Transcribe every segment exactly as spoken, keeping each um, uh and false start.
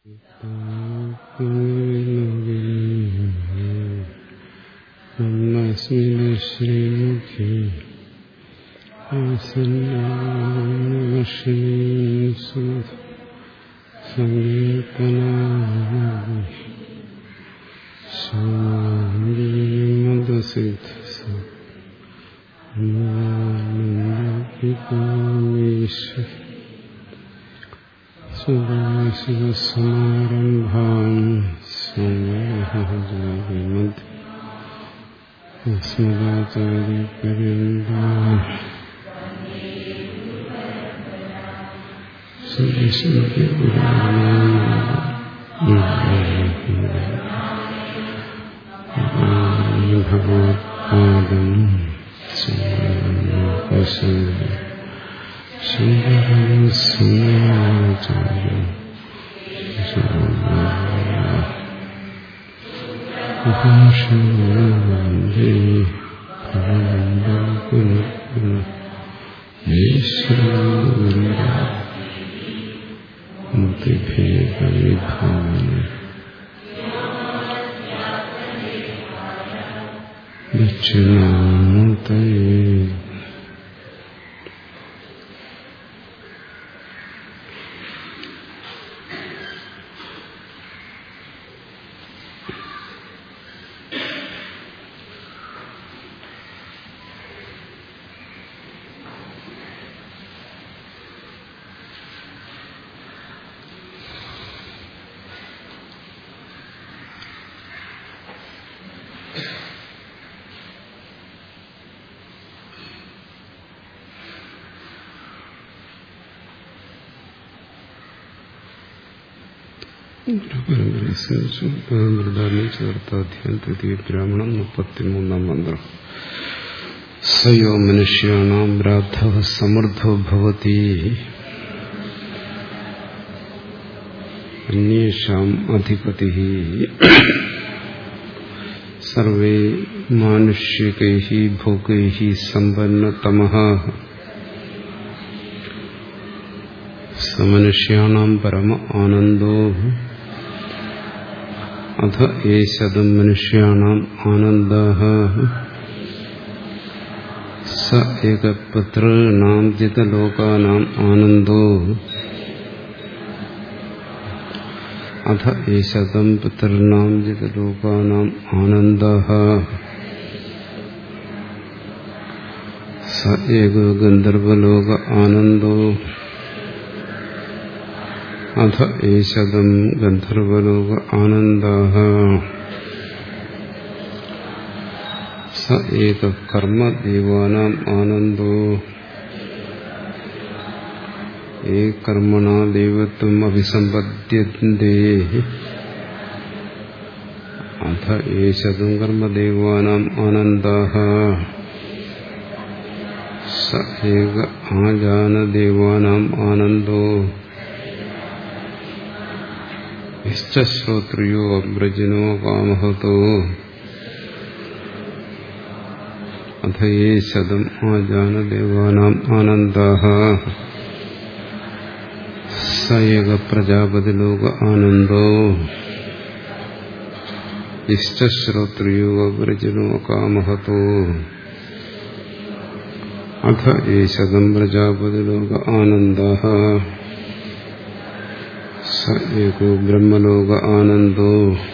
ശ്രീമുഖി സമാരംഭാം സ്മൃതാചാര്യപര്യന്താം ഭഗവത്പാദം ശങ്കരം സുന്ദരാചാര്യം വന്ദേ മുക്തിഭേദവിഭാവന ദക്ഷിണാമൂർത്തയേ. ചേർത്താധ്യായം തൃതീയ ബ്രാഹ്മണം മുപ്പത്തിമൂന്നാം മന്ത്രം. സയോ മനുഷ്യാണാം രാധവ സമൃദ്ധോ ഭവതി അന്യേഷാം അധിപതിഃ സർവേ മാനുഷികൈഃ ഭോഗൈഃ സമ്പന്നതമഃ സമനുഷ്യാണാം പരമ ആനന്ദോ അഥ ഏശതം മനുഷ്യാണാം ആനന്ദഃ സ ഏകപുത്രാണാം ജിതലോകാനാം ആനന്ദോ അഥ ഏശതം പുത്രാണാം ജിതലോകാനാം ആനന്ദഃ സ ഏകോ ഗന്ധർവലോക ആനന്ദോ അഥ ഏശതം ഗന്ധർവലോക ആനന്ദഃ സ ഏക കർമ്മ ദേവാനാം ആനന്ദോ ഏ കർമ്മണ ദൈവത്വം അഭിസമ്പദ്യന്തേ അഥ ഏശതം കർമ്മദേവാനാം ആനന്ദഃ സ ഏക ആജാനദേവാനാം ആനന്ദോ ശ്രോത്രിയോ അബ്രജനോ കാമഹതോ അഥ യേ ശതം ആജാനദേവാനാം ആനന്ദഃ സ ഏക പ്രജാപതിലോക ആനന്ദോ ശ്രോത്രിയോ അബ്രജനോ കാമഹതോ അഥ യേ ശതം പ്രജാപതിലോക ആനന്ദഃ സ ഏകോ ബ്രഹ്മലോക ആനന്ദോ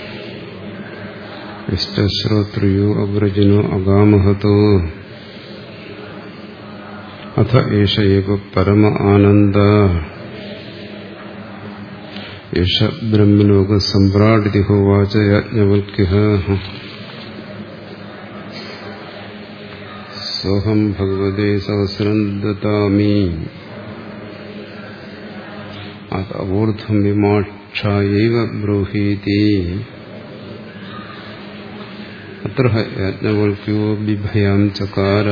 ശ്രോത്രിയോ അബ്രജനോ അകാമഹതോ അഥ ഏഷ ഏവ പരമ ആനന്ദ ഏഷ ബ്രഹ്മലോക സമ്രാടിതി ഹോവാച യാജ്ഞവൽക്യഃ. സോഹം ഭഗവതേ സഹസ്രം ദദാമി അഊർധ്വം വിമാക്ഷായൈവ ബ്രൂഹീതി. അത്ര യാജ്ഞവൽക്യോ ബിഭയാം ചകാര.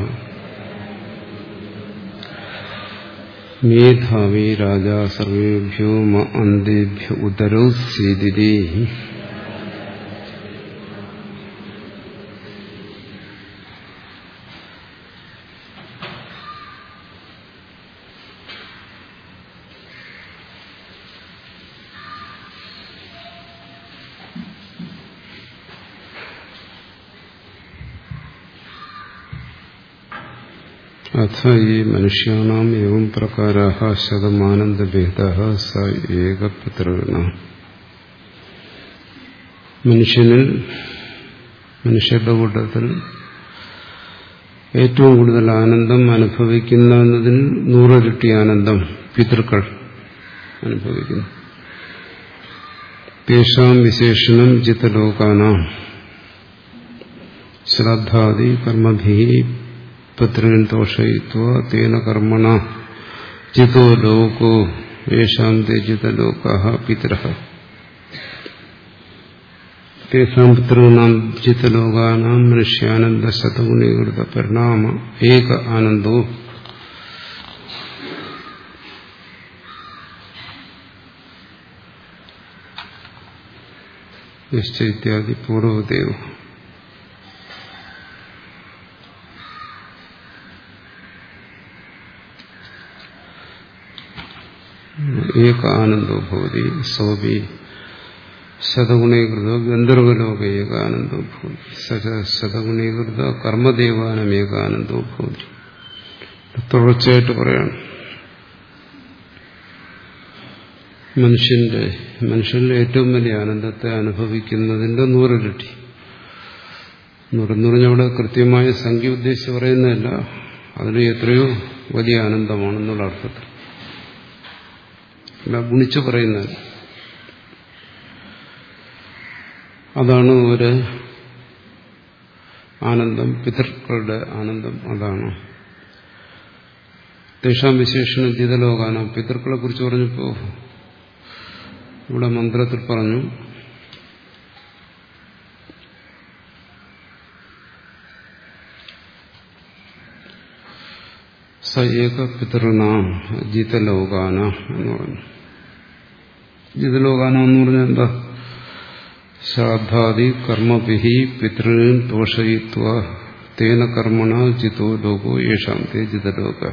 മേധാവി രാജാ സർവേഭ്യോ മ അന്തേഭ്യോ ഉദരോസ്യേതി. അഥ ഈ മനുഷ്യാണാം ഏവം പ്രകാരാഃ ശതമാനന്ദഭേദഃ സ ഏകപിതൃണ. മനുഷ്യനിൽ മനുഷ്യരുടെ കൂട്ടത്തിൽ ഏറ്റവും കൂടുതൽ ആനന്ദം അനുഭവിക്കുന്നതിൽ നൂറിരട്ടി ആനന്ദം പിതൃക്കൾ അനുഭവിക്കുന്നു. തേഷാം വിശേഷണം ജിതലോകാനാം ശ്രാദ്ധാദി കർമ്മഭിഃ പിതॄൻ തോഷയിത്വാ തേന കർമ്മണ ജിതോ ലോകോ യേഷാം തേ ജിതലോകാഃ പിതരഃ. തേഷാം പിതॄണാം ജിതലോകാനാം മനുഷ്യാനന്ദ ശതഗുണീകൃത പരിണാമ ഏക ആനന്ദോ ഇത്യാദി പൂർവദേവ. ഏക ആനന്ദോ ഭവതി സോപി ശതഗുണീകൃത ഗന്ധർവലോക ഏകാനന്ദോ ഭവതി ശതഗുണീകൃത കർമ്മദേവാനം ഏകാനന്ദോ ഭവതി. തുടർച്ചയായിട്ട് പറയാണ്. മനുഷ്യന്റെ മനുഷ്യനിലെ ഏറ്റവും വലിയ ആനന്ദത്തെ അനുഭവിക്കുന്നതിന്റെ നൂറിരട്ടി. നൂറെന്ന് പറഞ്ഞാൽ അവിടെ കൃത്യമായ സംഖ്യ ഉദ്ദേശിച്ച് പറയുന്നതല്ല, അതിന് എത്രയോ വലിയ ആനന്ദമാണെന്നുള്ള അർത്ഥത്തിൽ അല്ല, ഗുണിച്ചു പറയുന്നത്. അതാണ് ഒരു ആനന്ദം, പിതൃക്കളുടെ ആനന്ദം. അതാണ് തേഷാം വിശേഷണം ജിതലോകാനം. പിതൃക്കളെ കുറിച്ച് പറഞ്ഞപ്പോ ഇവിടെ മന്ത്രത്തിൽ പറഞ്ഞു സ ഏക പിതൃണാം ജിതലോകാന എന്ന് പറഞ്ഞു. ജിതലോകാന എന്ന് പറഞ്ഞാൽ എന്താ? ശ്രാദ്ധാദി കർമ്മഭിഃ പിതॄൻ തോഷയിത്വാ തേന കർമ്മണ ജിതോ ലോകോ യേഷാം തേ ജിതലോക.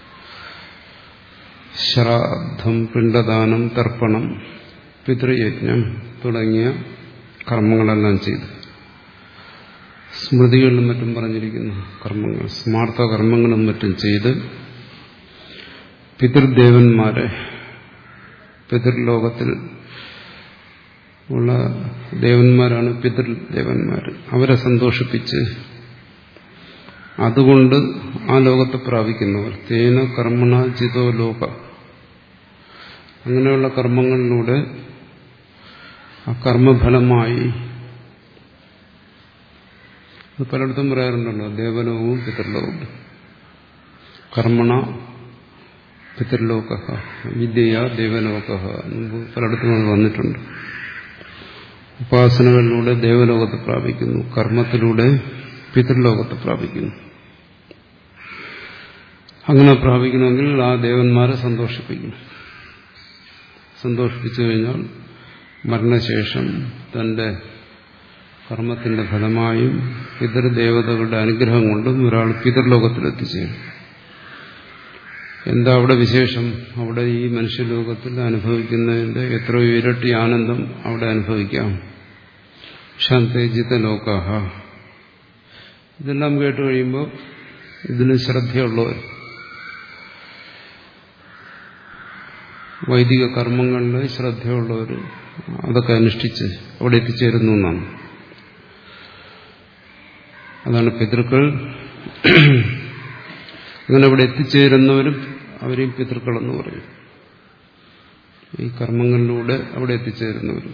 ശ്രാദ്ധം, പിണ്ഡദാനം, തർപ്പണം, പിതൃയജ്ഞം തുടങ്ങിയ കർമ്മങ്ങളെല്ലാം ചെയ്ത്, സ്മൃതികളിലും മറ്റും പറഞ്ഞിരിക്കുന്ന കർമ്മങ്ങൾ, സ്മാർത്ഥ കർമ്മങ്ങളും മറ്റും ചെയ്ത് പിതൃദേവന്മാരെ, പിതൃലോകത്തിൽ ഉള്ള ദേവന്മാരാണ് പിതൃദേവന്മാർ, അവരെ സന്തോഷിപ്പിച്ച് അതുകൊണ്ട് ആ ലോകത്തെ പ്രാപിക്കുന്നവർ തേന കർമ്മണ ജിതോ ലോക. അങ്ങനെയുള്ള കർമ്മങ്ങളിലൂടെ ആ കർമ്മഫലമായി, അത് പലയിടത്തും പറയാറുണ്ടല്ലോ, ദേവലോകവും പിതൃലോകവും. കർമ്മണ പിതൃലോക വിദ്യയ ദേവലോക, മുമ്പ് പലയിടത്തും അത് വന്നിട്ടുണ്ട്. ഉപാസനകളിലൂടെ ദേവലോകത്തെ പ്രാപിക്കുന്നു, കർമ്മത്തിലൂടെ പിതൃലോകത്തെ പ്രാപിക്കുന്നു. അങ്ങനെ പ്രാപിക്കണമെങ്കിൽ ആ ദേവന്മാരെ സന്തോഷിപ്പിക്കണം. സന്തോഷിപ്പിച്ചു കഴിഞ്ഞാൽ മരണശേഷം തന്റെ കർമ്മത്തിന്റെ ഫലമായും പിതൃദേവതകളുടെ അനുഗ്രഹം കൊണ്ടും ഒരാൾ പിതൃലോകത്തിലെത്തിച്ചേരും. എന്താ അവിടെ വിശേഷം? അവിടെ ഈ മനുഷ്യലോകത്തിൽ അനുഭവിക്കുന്നതിന്റെ എത്രയോ ഇരട്ടി ആനന്ദം അവിടെ അനുഭവിക്കാം. ശാന്തേ ജിതലോകാഃ. ഇതെല്ലാം കേട്ട് കഴിയുമ്പോൾ ഇതിന് ശ്രദ്ധയുള്ളവർ, വൈദിക കർമ്മങ്ങളിൽ ശ്രദ്ധയുള്ളവർ അതൊക്കെ അനുഷ്ഠിച്ച് അവിടെ എത്തിച്ചേരുന്നു എന്നാണ്. അതാണ് പിതൃക്കൾ. അങ്ങനെ അവിടെ എത്തിച്ചേരുന്നവരും അവരെയും പിതൃക്കളെന്ന് പറയും. ഈ കർമ്മങ്ങളിലൂടെ അവിടെ എത്തിച്ചേരുന്നവരും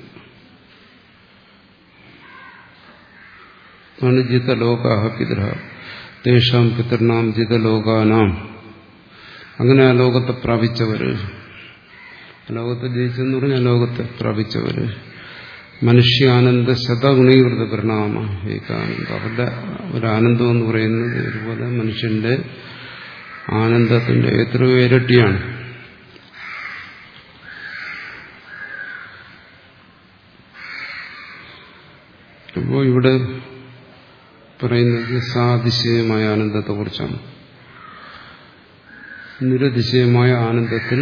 ആണ് ജിതലോകാഃ പിതൃഃ. തേഷാം പിതൃണാം ജിതലോകാനാം. അങ്ങനെ ആ ലോകത്തെ പ്രാപിച്ചവര്, ലോകത്തെ ജയിച്ചെന്ന് പറഞ്ഞാൽ ലോകത്തെ പ്രാപിച്ചവര് മനുഷ്യാനന്ദ ശതഗുണീകൃത പരിണാമ ഏകാനന്ദ. അവരുടെ ഒരു ആനന്ദം എന്ന് പറയുന്നത് ഇതുപോലെ മനുഷ്യന്റെ ആനന്ദത്തിന്റെ എത്രയോ ഇരട്ടിയാണ്. അപ്പോൾ ഇവിടെ പറയുന്നത് സാതിശയമായ ആനന്ദത്തെക്കുറിച്ചാണ്. നിരതിശയമായ ആനന്ദത്തിൽ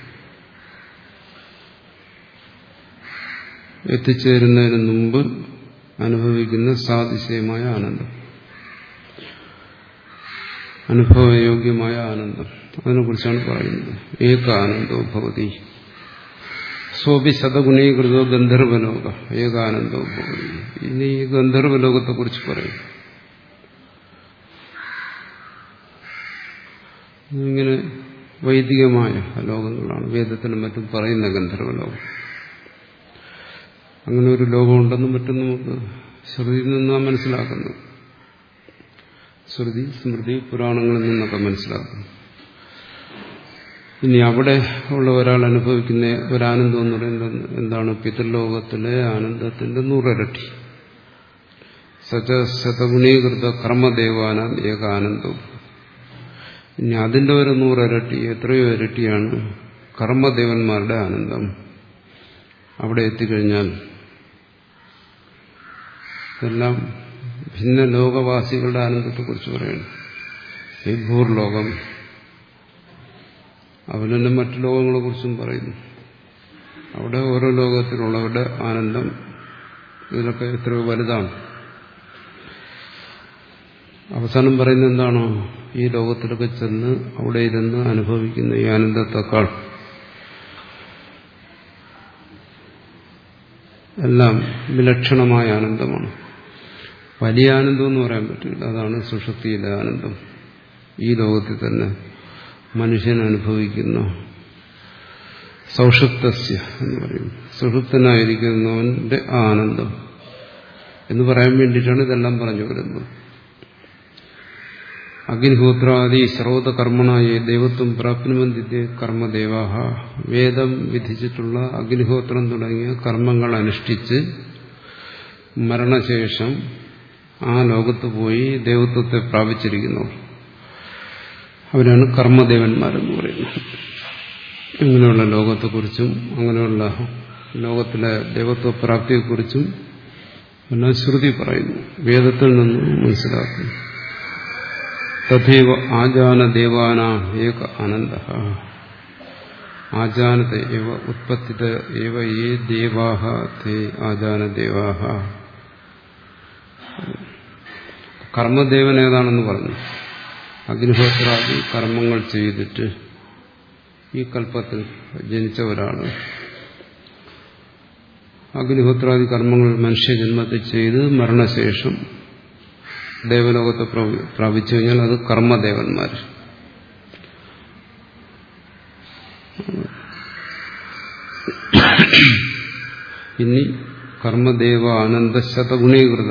എത്തിച്ചേരുന്നതിന് മുമ്പ് അനുഭവിക്കുന്ന സാതിശയമായ ആനന്ദം. അനുഭവയോഗ്യമായ ആനന്ദം, അതിനെക്കുറിച്ചാണ് പറയുന്നത്. ഏക ആനന്ദോ ഭവതി സ്വപി ശതഗുണീകൃതോ ഗന്ധർവലോക ഏകാനന്ദോ ഭവതി. ഇനി ഈ ഗന്ധർവലോകത്തെക്കുറിച്ച് പറയും. ഇങ്ങനെ വൈദികമായ ലോകങ്ങളാണ് വേദത്തിനും മറ്റും പറയുന്ന ഗന്ധർവലോകം. അങ്ങനെ ഒരു ലോകമുണ്ടെന്നും മറ്റും നമുക്ക് ശ്രുതിയിൽ നിന്നാണ് മനസ്സിലാക്കുന്നത്. ശ്രുതി സ്മൃതി പുരാണങ്ങളിൽ നിന്നൊക്കെ മനസ്സിലാക്കുന്നു. ഇനി അവിടെ ഉള്ള ഒരാൾ അനുഭവിക്കുന്ന ഒരാനന്ദം എന്ന് പറയുന്നത് എന്താണ്? പിതൃലോകത്തിലെ ആനന്ദത്തിന്റെ നൂറിരട്ടി. സച ശതഗുണീകൃത കർമ്മദേവാനാം ഏകാനന്ദവും. ഇനി അതിന്റെ ഒരു നൂറിരട്ടി, എത്രയോ ഇരട്ടിയാണ് കർമ്മദേവന്മാരുടെ ആനന്ദം. അവിടെ എത്തിക്കഴിഞ്ഞാൽ ഇതെല്ലാം ഭിന്ന ലോകവാസികളുടെ ആനന്ദത്തെക്കുറിച്ച് പറയുന്നു. ഈ ഭൂർലോകം, അവനെന്നെ മറ്റു ലോകങ്ങളെ കുറിച്ചും പറയുന്നു. അവിടെ ഓരോ ലോകത്തിലുള്ളവരുടെ ആനന്ദം ഇതിലൊക്കെ എത്രയോ വലുതാണ്. അവസാനം പറയുന്നത് എന്താണോ? ഈ ലോകത്തിലൊക്കെ ചെന്ന് അവിടെ ഇരുന്ന് അനുഭവിക്കുന്ന ഈ ആനന്ദത്തെക്കാൾ എല്ലാം വിലക്ഷണമായ ആനന്ദമാണ്. വലിയ ആനന്ദം എന്ന് പറയാൻ പറ്റില്ല. അതാണ് സുഷുപ്തിയിലെ ആനന്ദം. ഈ ലോകത്തിൽ തന്നെ മനുഷ്യൻ അനുഭവിക്കുന്ന സൗഷുപ്തസ്യ എന്ന് പറയും, സുഷുപ്തനായിരിക്കുന്നവന്റെ ആനന്ദം എന്ന് പറയാൻ വേണ്ടിയിട്ടാണ് ഇതെല്ലാം പറഞ്ഞു വരുന്നത്. അഗ്നിഹോത്രാദി സർവതകർമ്മണായ ദൈവത്വം പ്രാപ്നുവന്തി കർമ്മദേവാഹ. വേദം വിധിച്ചിട്ടുള്ള അഗ്നിഹോത്രം തുടങ്ങിയ കർമ്മങ്ങൾ അനുഷ്ഠിച്ച് മരണശേഷം ആ ലോകത്ത് പോയി ദൈവത്വത്തെ പ്രാപിച്ചിരിക്കുന്നവർ അവരാണ് കർമ്മദേവന്മാരെന്ന് പറയുന്നത്. ഇങ്ങനെയുള്ള ലോകത്തെക്കുറിച്ചും അങ്ങനെയുള്ള ലോകത്തിലെ ദൈവത്വപ്രാപ്തിയെക്കുറിച്ചും എല്ലാം ശ്രുതി പറയുന്നു, വേദത്തിൽ നിന്ന് മനസ്സിലാക്കുന്നു. തഥൈവ ആജാനദേവാനാം ഏക ആനന്ദഃ. ആജാനത ഏവ ഉത്പത്തിത ഏവ യേ ദേവാഃ തേ ആജാനദേവാഃ. കർമ്മദേവൻ ഏതാണെന്ന് പറഞ്ഞു. അഗ്നിഹോത്രാദി കർമ്മങ്ങൾ ചെയ്തിട്ട് ഈ കൽപ്പത്തിൽ ജനിച്ച ഒരാൾ അഗ്നിഹോത്രാദി കർമ്മങ്ങൾ മനുഷ്യജന്മത്തിൽ ചെയ്ത് മരണശേഷം ദേവലോകത്തെ പ്രാപിച്ചു കഴിഞ്ഞാൽ അത് കർമ്മദേവന്മാർ. ഇനി കർമ്മദേവ ആനന്ദ ശതഗുണീകൃത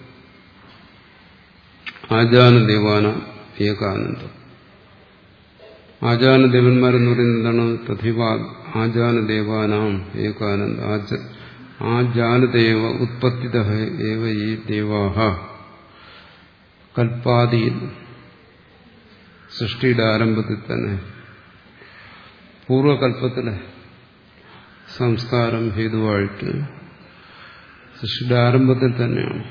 ആജാനദേവാന ഏകാനന്ദം. ആജാനദേവന്മാരെന്ന് പറയുന്നത് എന്താണ്? തഥൈവ ആജാനദേവാനാം ഏകാനന്ദ. ആജാനദേവ ഉത്പത്തിതഃ ഏവ യേ ദേവാഃ. കൽപ്പാദിയിൽ സൃഷ്ടിയുടെ ആരംഭത്തിൽ തന്നെ പൂർവകൽപ്പത്തിലെ സംസ്കാരം ഹേതുവായിട്ട് സൃഷ്ടിയുടെ ആരംഭത്തിൽ തന്നെയാണ്.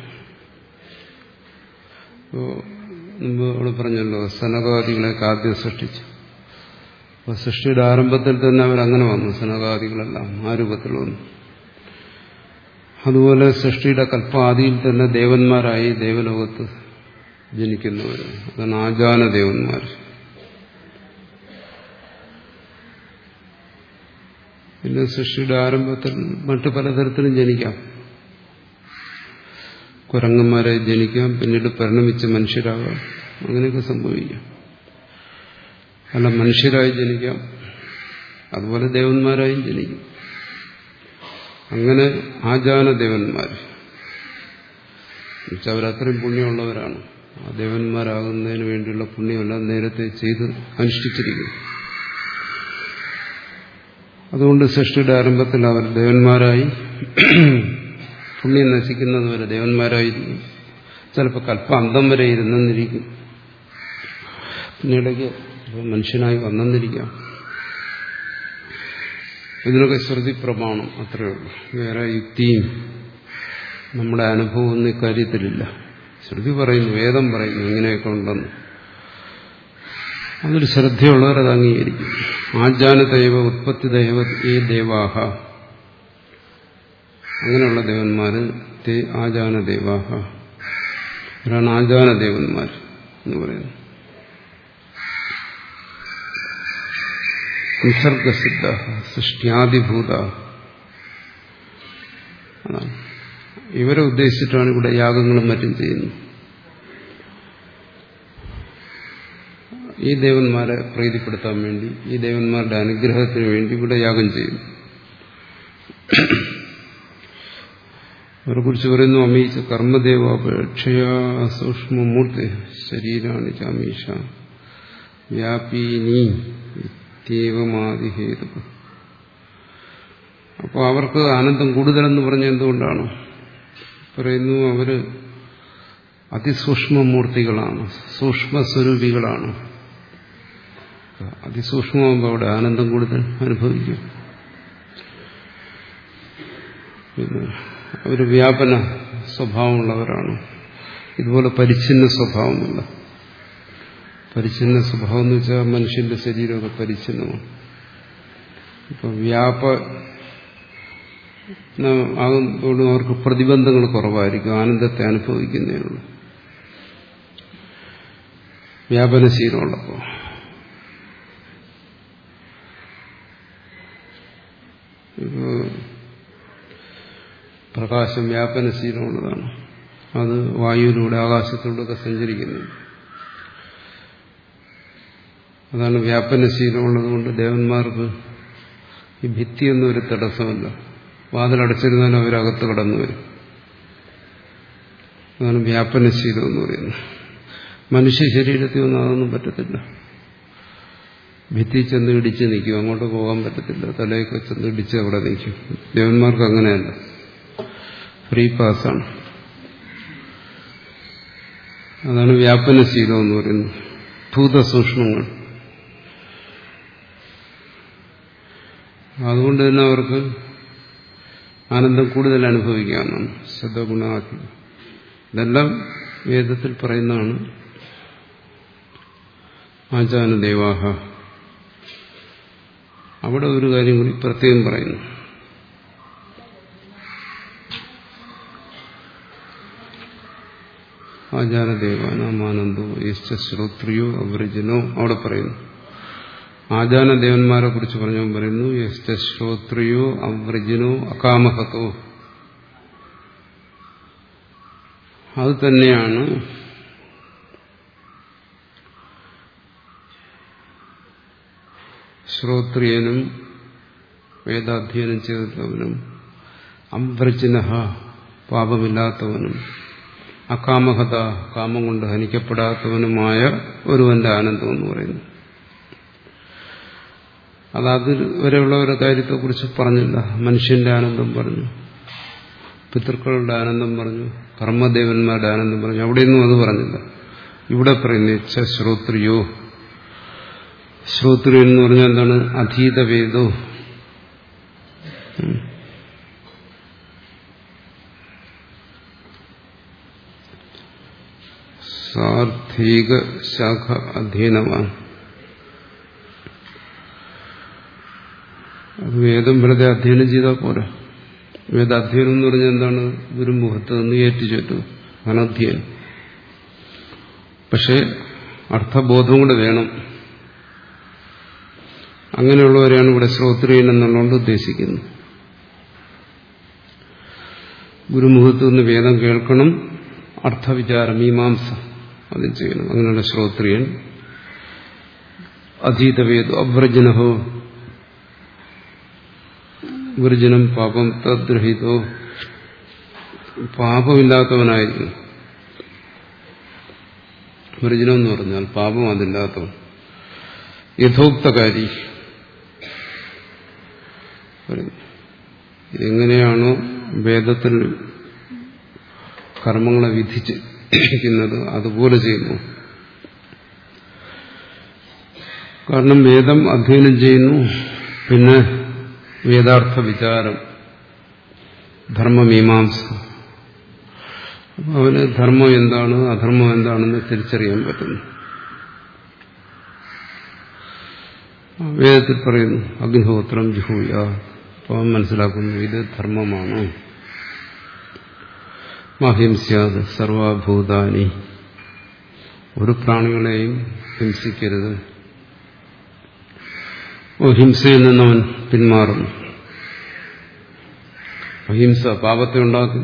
ഇപ്പോൾ മുമ്പ് അവിടെ പറഞ്ഞല്ലോ, സനകാദികളെയൊക്കെ ആദ്യം സൃഷ്ടിച്ചു. അപ്പോൾ സൃഷ്ടിയുടെ ആരംഭത്തിൽ തന്നെ അവരങ്ങനെ വന്നു, സനകാദികളെല്ലാം ആ രൂപത്തിൽ വന്നു. അതുപോലെ സൃഷ്ടിയുടെ കൽപ്പാദിയിൽ തന്നെ ദേവന്മാരായി ദേവലോകത്ത് ജനിക്കുന്നവർ, അതാണ് ആജാനദേവന്മാർ. പിന്നെ സൃഷ്ടിയുടെ ആരംഭത്തിൽ മറ്റു പലതരത്തിലും ജനിക്കാം. കുരങ്ങന്മാരെ ജനിക്കാം, പിന്നീട് പരിണമിച്ച് മനുഷ്യരാകാം, അങ്ങനെയൊക്കെ സംഭവിക്കാം. അല്ല, മനുഷ്യരായി ജനിക്കാം, അതുപോലെ ദേവന്മാരായും ജനിക്കും. അങ്ങനെ ആജാനദേവന്മാർ എന്നുവെച്ചാൽ അവരത്രയും പുണ്യമുള്ളവരാണ്. ആ ദേവന്മാരാകുന്നതിന് വേണ്ടിയുള്ള പുണ്യമെല്ലാം നേരത്തെ ചെയ്ത് അനുഷ്ഠിച്ചിരിക്കുന്നു. അതുകൊണ്ട് സൃഷ്ടിയുടെ ആരംഭത്തിൽ അവർ ദേവന്മാരായി, പുണ്യം നശിക്കുന്നതുവരെ ദേവന്മാരായിരിക്കും. ചിലപ്പോൾ കൽപ്പാന്തം വരെ ഇരുന്നെന്നിരിക്കും, പിന്നീടേക്ക് മനുഷ്യനായി വന്നെന്നിരിക്കാം. ഇതിനൊക്കെ ശ്രുതി പ്രമാണം അത്രയേ ഉള്ളൂ. വേറെ യുക്തിയും നമ്മുടെ അനുഭവമൊന്നും ഇക്കാര്യത്തിലില്ല. ശ്രുതി പറയുന്നു, വേദം പറയുന്നു ഇങ്ങനെയൊക്കെ ഉണ്ടെന്ന്. അതൊരു ശ്രദ്ധയുള്ളവർ അത് അംഗീകരിക്കും. ആജാനദൈവ ഉത്പത്തി ദൈവ ഈ ദേവാഹ, അങ്ങനെയുള്ള ദേവന്മാര് തേ ആജാനദേവാഹ, അവരാണ് ആജാനദേവന്മാർ എന്ന് പറയുന്നു. നിസർഗസിദ്ധ സൃഷ്ട്യാദിഭൂത. അതാണ് ഇവരെ ഉദ്ദേശിച്ചിട്ടാണ് ഇവിടെ യാഗങ്ങളും മറ്റും ചെയ്യുന്നത്. ഈ ദേവന്മാരെ പ്രീതിപ്പെടുത്താൻ വേണ്ടി, ഈ ദേവന്മാരുടെ അനുഗ്രഹത്തിന് വേണ്ടി ഇവിടെ യാഗം ചെയ്യുന്നു. അവരെ കുറിച്ച് പറയുന്നു, അമീച്ച കർമ്മദേവാപേക്ഷയാ സൂക്ഷ്മമൂർത്തി ശരീരാണി ചാമീഷ വ്യാപീനി ഇത്യേവമാദിഹേതു. അപ്പോൾ അവർക്ക് ആനന്ദം കൂടുതലെന്ന് പറഞ്ഞ എന്തുകൊണ്ടാണ്? പറയുന്നു, അവര് അതിസൂക്ഷ്മമൂർത്തികളാണ്, സൂക്ഷ്മസ്വരൂപികളാണ്. അതിസൂക്ഷ്മമാകുമ്പോൾ അവിടെ ആനന്ദം കൂടുതൽ അനുഭവിക്കും. പിന്നെ അവർ വ്യാപന സ്വഭാവമുള്ളവരാണ്. ഇതുപോലെ പരിച്ഛിന്ന സ്വഭാവമില്ല. പരിച്ഛിന്ന സ്വഭാവം എന്ന് വെച്ചാൽ മനുഷ്യന്റെ ശരീരമൊക്കെ പരിച്ഛിന്നമാണ്. ഇപ്പം വ്യാപ ആകുമ്പോഴും അവർക്ക് പ്രതിബന്ധങ്ങൾ കുറവായിരിക്കും, ആനന്ദത്തെ അനുഭവിക്കുന്നതിനുള്ള വ്യാപനശീലമുള്ളപ്പോൾ. ഇപ്പോൾ പ്രകാശം വ്യാപനശീലമുള്ളതാണ്. അത് വായുവിലൂടെ ആകാശത്തിലൂടെയൊക്കെ സഞ്ചരിക്കുന്നു. അതാണ് വ്യാപനശീലമുള്ളതുകൊണ്ട് ദേവന്മാർക്ക് ഈ ഭിത്തിയൊന്നും ഒരു തടസ്സമല്ല. വാതിലടച്ചിരുന്നാലും അവരകത്ത് കടന്നു വരും. അതാണ് വ്യാപനശീലം എന്ന് പറയുന്നത്. മനുഷ്യ ശരീരത്തിൽ ഒന്നും അതൊന്നും പറ്റത്തില്ല. ഭിത്തി ചെന്ന് ഇടിച്ച് നിൽക്കും, അങ്ങോട്ട് പോകാൻ പറ്റത്തില്ല. തലയൊക്കെ ചെന്ന് ഇടിച്ച് അവിടെ നിൽക്കും. ദേവന്മാർക്ക് അങ്ങനെയല്ല, ഫ്രീ പാസ്സാണ്. അതാണ് വ്യാപനശീലം എന്ന് പറയുന്നത്. ഭൂതസൂക്ഷ്മങ്ങൾ. അതുകൊണ്ട് തന്നെ അവർക്ക് ആനന്ദം കൂടുതൽ അനുഭവിക്കാമെന്നാണ്. ശതഗുണാതി ഇതെല്ലാം വേദത്തിൽ പറയുന്നതാണ്. ആചാനദേവാഹ. അവിടെ ഒരു കാര്യം കൂടി പ്രത്യേകം പറയുന്നു. ആചാനദേവാനാമാനന്ദോ യേശ്ച ശ്രോത്രിയോ അവൃജനോ. അവിടെ പറയുന്നു ആചാനദേവന്മാരെ കുറിച്ച് പറഞ്ഞു പറയുന്നു, യേശ്ച ശ്രോത്രിയോ അവൃജനോ അകാമഹതോ. അത് തന്നെയാണ് ശ്രോത്രിയനും വേദാധ്യയനം ചെയ്തവനും അവൃജനഃ പാപമില്ലാത്തവനും അകാമഹത കാമം കൊണ്ട് ഹനിക്കപ്പെടാത്തവനുമായ ഒരുവന്റെ ആനന്ദം എന്ന് പറയുന്നു. അത് അതിൽ വരെയുള്ളവരുടെ കാര്യത്തെക്കുറിച്ച് പറഞ്ഞില്ല. മനുഷ്യന്റെ ആനന്ദം പറഞ്ഞു, പിതൃക്കളുടെ ആനന്ദം പറഞ്ഞു, കർമ്മദേവന്മാരുടെ ആനന്ദം പറഞ്ഞു. അവിടെയൊന്നും അത് പറഞ്ഞില്ല. ഇവിടെ പറയുന്ന ഇച്ഛ ശ്രോത്രിയോ. ശ്രോത്രിയോ എന്ന് പറഞ്ഞാൽ എന്താണ്? അധീതവേദോ. സാർത്ഥിക ശാഖ അധീനവാൻ. അത് വേദം വെറുതെ അധ്യയനം ചെയ്താൽ പോരാ. വേദാധ്യയനം എന്ന് പറഞ്ഞാൽ എന്താണ്? ഗുരുമുഖത്ത് നിന്ന് ഏറ്റുചൊല്ലുക, അനധ്യയനം. പക്ഷെ അർത്ഥബോധം കൂടെ വേണം. അങ്ങനെയുള്ളവരെയാണ് ഇവിടെ ശ്രോത്രിയൻ എന്നുള്ളതുകൊണ്ട് ഉദ്ദേശിക്കുന്നത്. ഗുരുമുഖത്ത് നിന്ന് വേദം കേൾക്കണം, അർത്ഥവിചാരം മീമാംസ അതിൽ ചെയ്യണം. അങ്ങനെയുള്ള ശ്രോത്രിയൻ. അധീതവേദോ അവ്രജനഹോ. വിർജനം പാപം തദ്രഹിതോ. പാപമില്ലാത്തവനായിരിക്കും. വിർജനം എന്ന് പറഞ്ഞാൽ പാപം അതില്ലാത്തവൻ. യഥോക്തകാരി. എങ്ങനെയാണോ വേദത്തിൽ കർമ്മങ്ങളെ വിധിച്ചിരിക്കുന്നത് അതുപോലെ ചെയ്യുന്നു. കാരണം വേദം അധ്യയനം ചെയ്യുന്നു, പിന്നെ വേദാർത്ഥ വിചാരം, ധർമ്മമീമാംസ. അവന് ധർമ്മം എന്താണ് അധർമ്മം എന്താണെന്ന് തിരിച്ചറിയാൻ പറ്റുന്നു. വേദത്തിൽ പറയുന്നു അഗ്നിഹോത്രം ജുഹൂയ. അപ്പോൾ അവൻ മനസ്സിലാക്കുന്നു ഇത് ധർമ്മമാണ്. മഹിംസ്യാത് സർവഭൂതാനി. ഒരു പ്രാണികളെയും ഹിംസിക്കരുത്. ഹിംസയിൽ നിന്നവൻ പിന്മാറുന്നു. അഹിംസ പാപത്തെ ഉണ്ടാക്കും.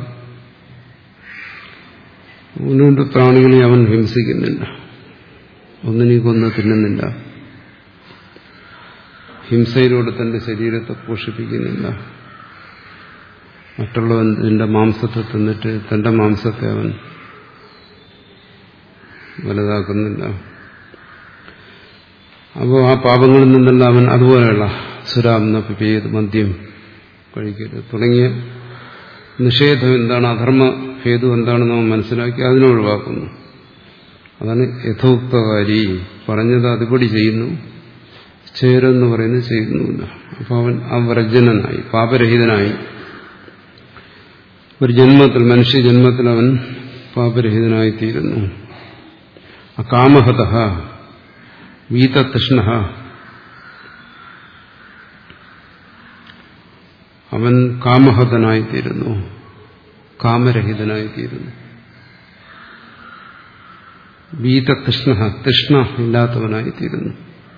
ഒന്നുകൊണ്ട് പ്രാണികളെ അവൻ ഹിംസിക്കുന്നില്ല, ഒന്നിനെ കൊന്ന് തിന്നുന്നില്ല, ഹിംസയിലൂടെ തന്റെ ശരീരത്തെ പോഷിപ്പിക്കുന്നില്ല, മറ്റുള്ളവന്റെ മാംസത്തെ തിന്നിട്ട് തന്റെ മാംസത്തെ അവൻ വലുതാക്കുന്നില്ല. അപ്പോൾ ആ പാപങ്ങളിൽ നിന്നെല്ലാം അവൻ അതുപോലെയുള്ള സുരാം പിപേത് മദ്യം കഴിക്കരുത് തുടങ്ങിയ നിഷേധം എന്താണ്, അധർമ്മ ഹേതു എന്താണെന്ന് അവൻ മനസ്സിലാക്കി അതിനെ ഒഴിവാക്കുന്നു. അതാണ് യഥോക്തകാരി. പറഞ്ഞത് അതുപടി ചെയ്യുന്നു, ചേരെന്ന് പറയുന്നത് ചെയ്യുന്നുമില്ല. അപ്പൊ അവൻ അവ്രജനായി, പാപരഹിതനായി. ഒരു ജന്മത്തിൽ, മനുഷ്യ ജന്മത്തിൽ അവൻ പാപരഹിതനായിത്തീരുന്നു. അകാമഹത വീതതൃഷ്ണ, അവൻ കാമഹതനായിത്തീരുന്നു, കാമരഹിതനായിത്തീരുന്നു. വീതതൃഷ്ണ, തൃഷ്ണ ഇല്ലാത്തവനായിത്തീരുന്നു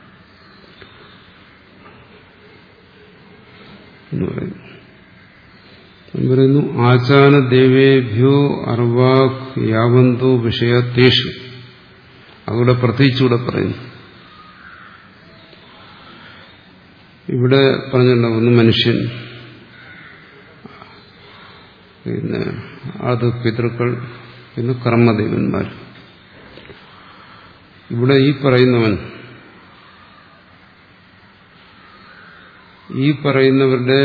എന്ന് പറയുന്നു. പറയുന്നു ആചാന ദേവേഭ്യോ അർവാക് യാവന്തോ വിഷയത്തേഷു. അവിടെ പ്രത്യേകിച്ചുകൂടെ പറയുന്നു. ഇവിടെ പറഞ്ഞിട്ടുണ്ടോ, ഒന്ന് മനുഷ്യൻ, പിന്നെ അത് പിതൃക്കൾ, പിന്നെ കർമ്മദേവന്മാർ. ഇവിടെ ഈ പറയുന്നവൻ, ഈ പറയുന്നവരുടെ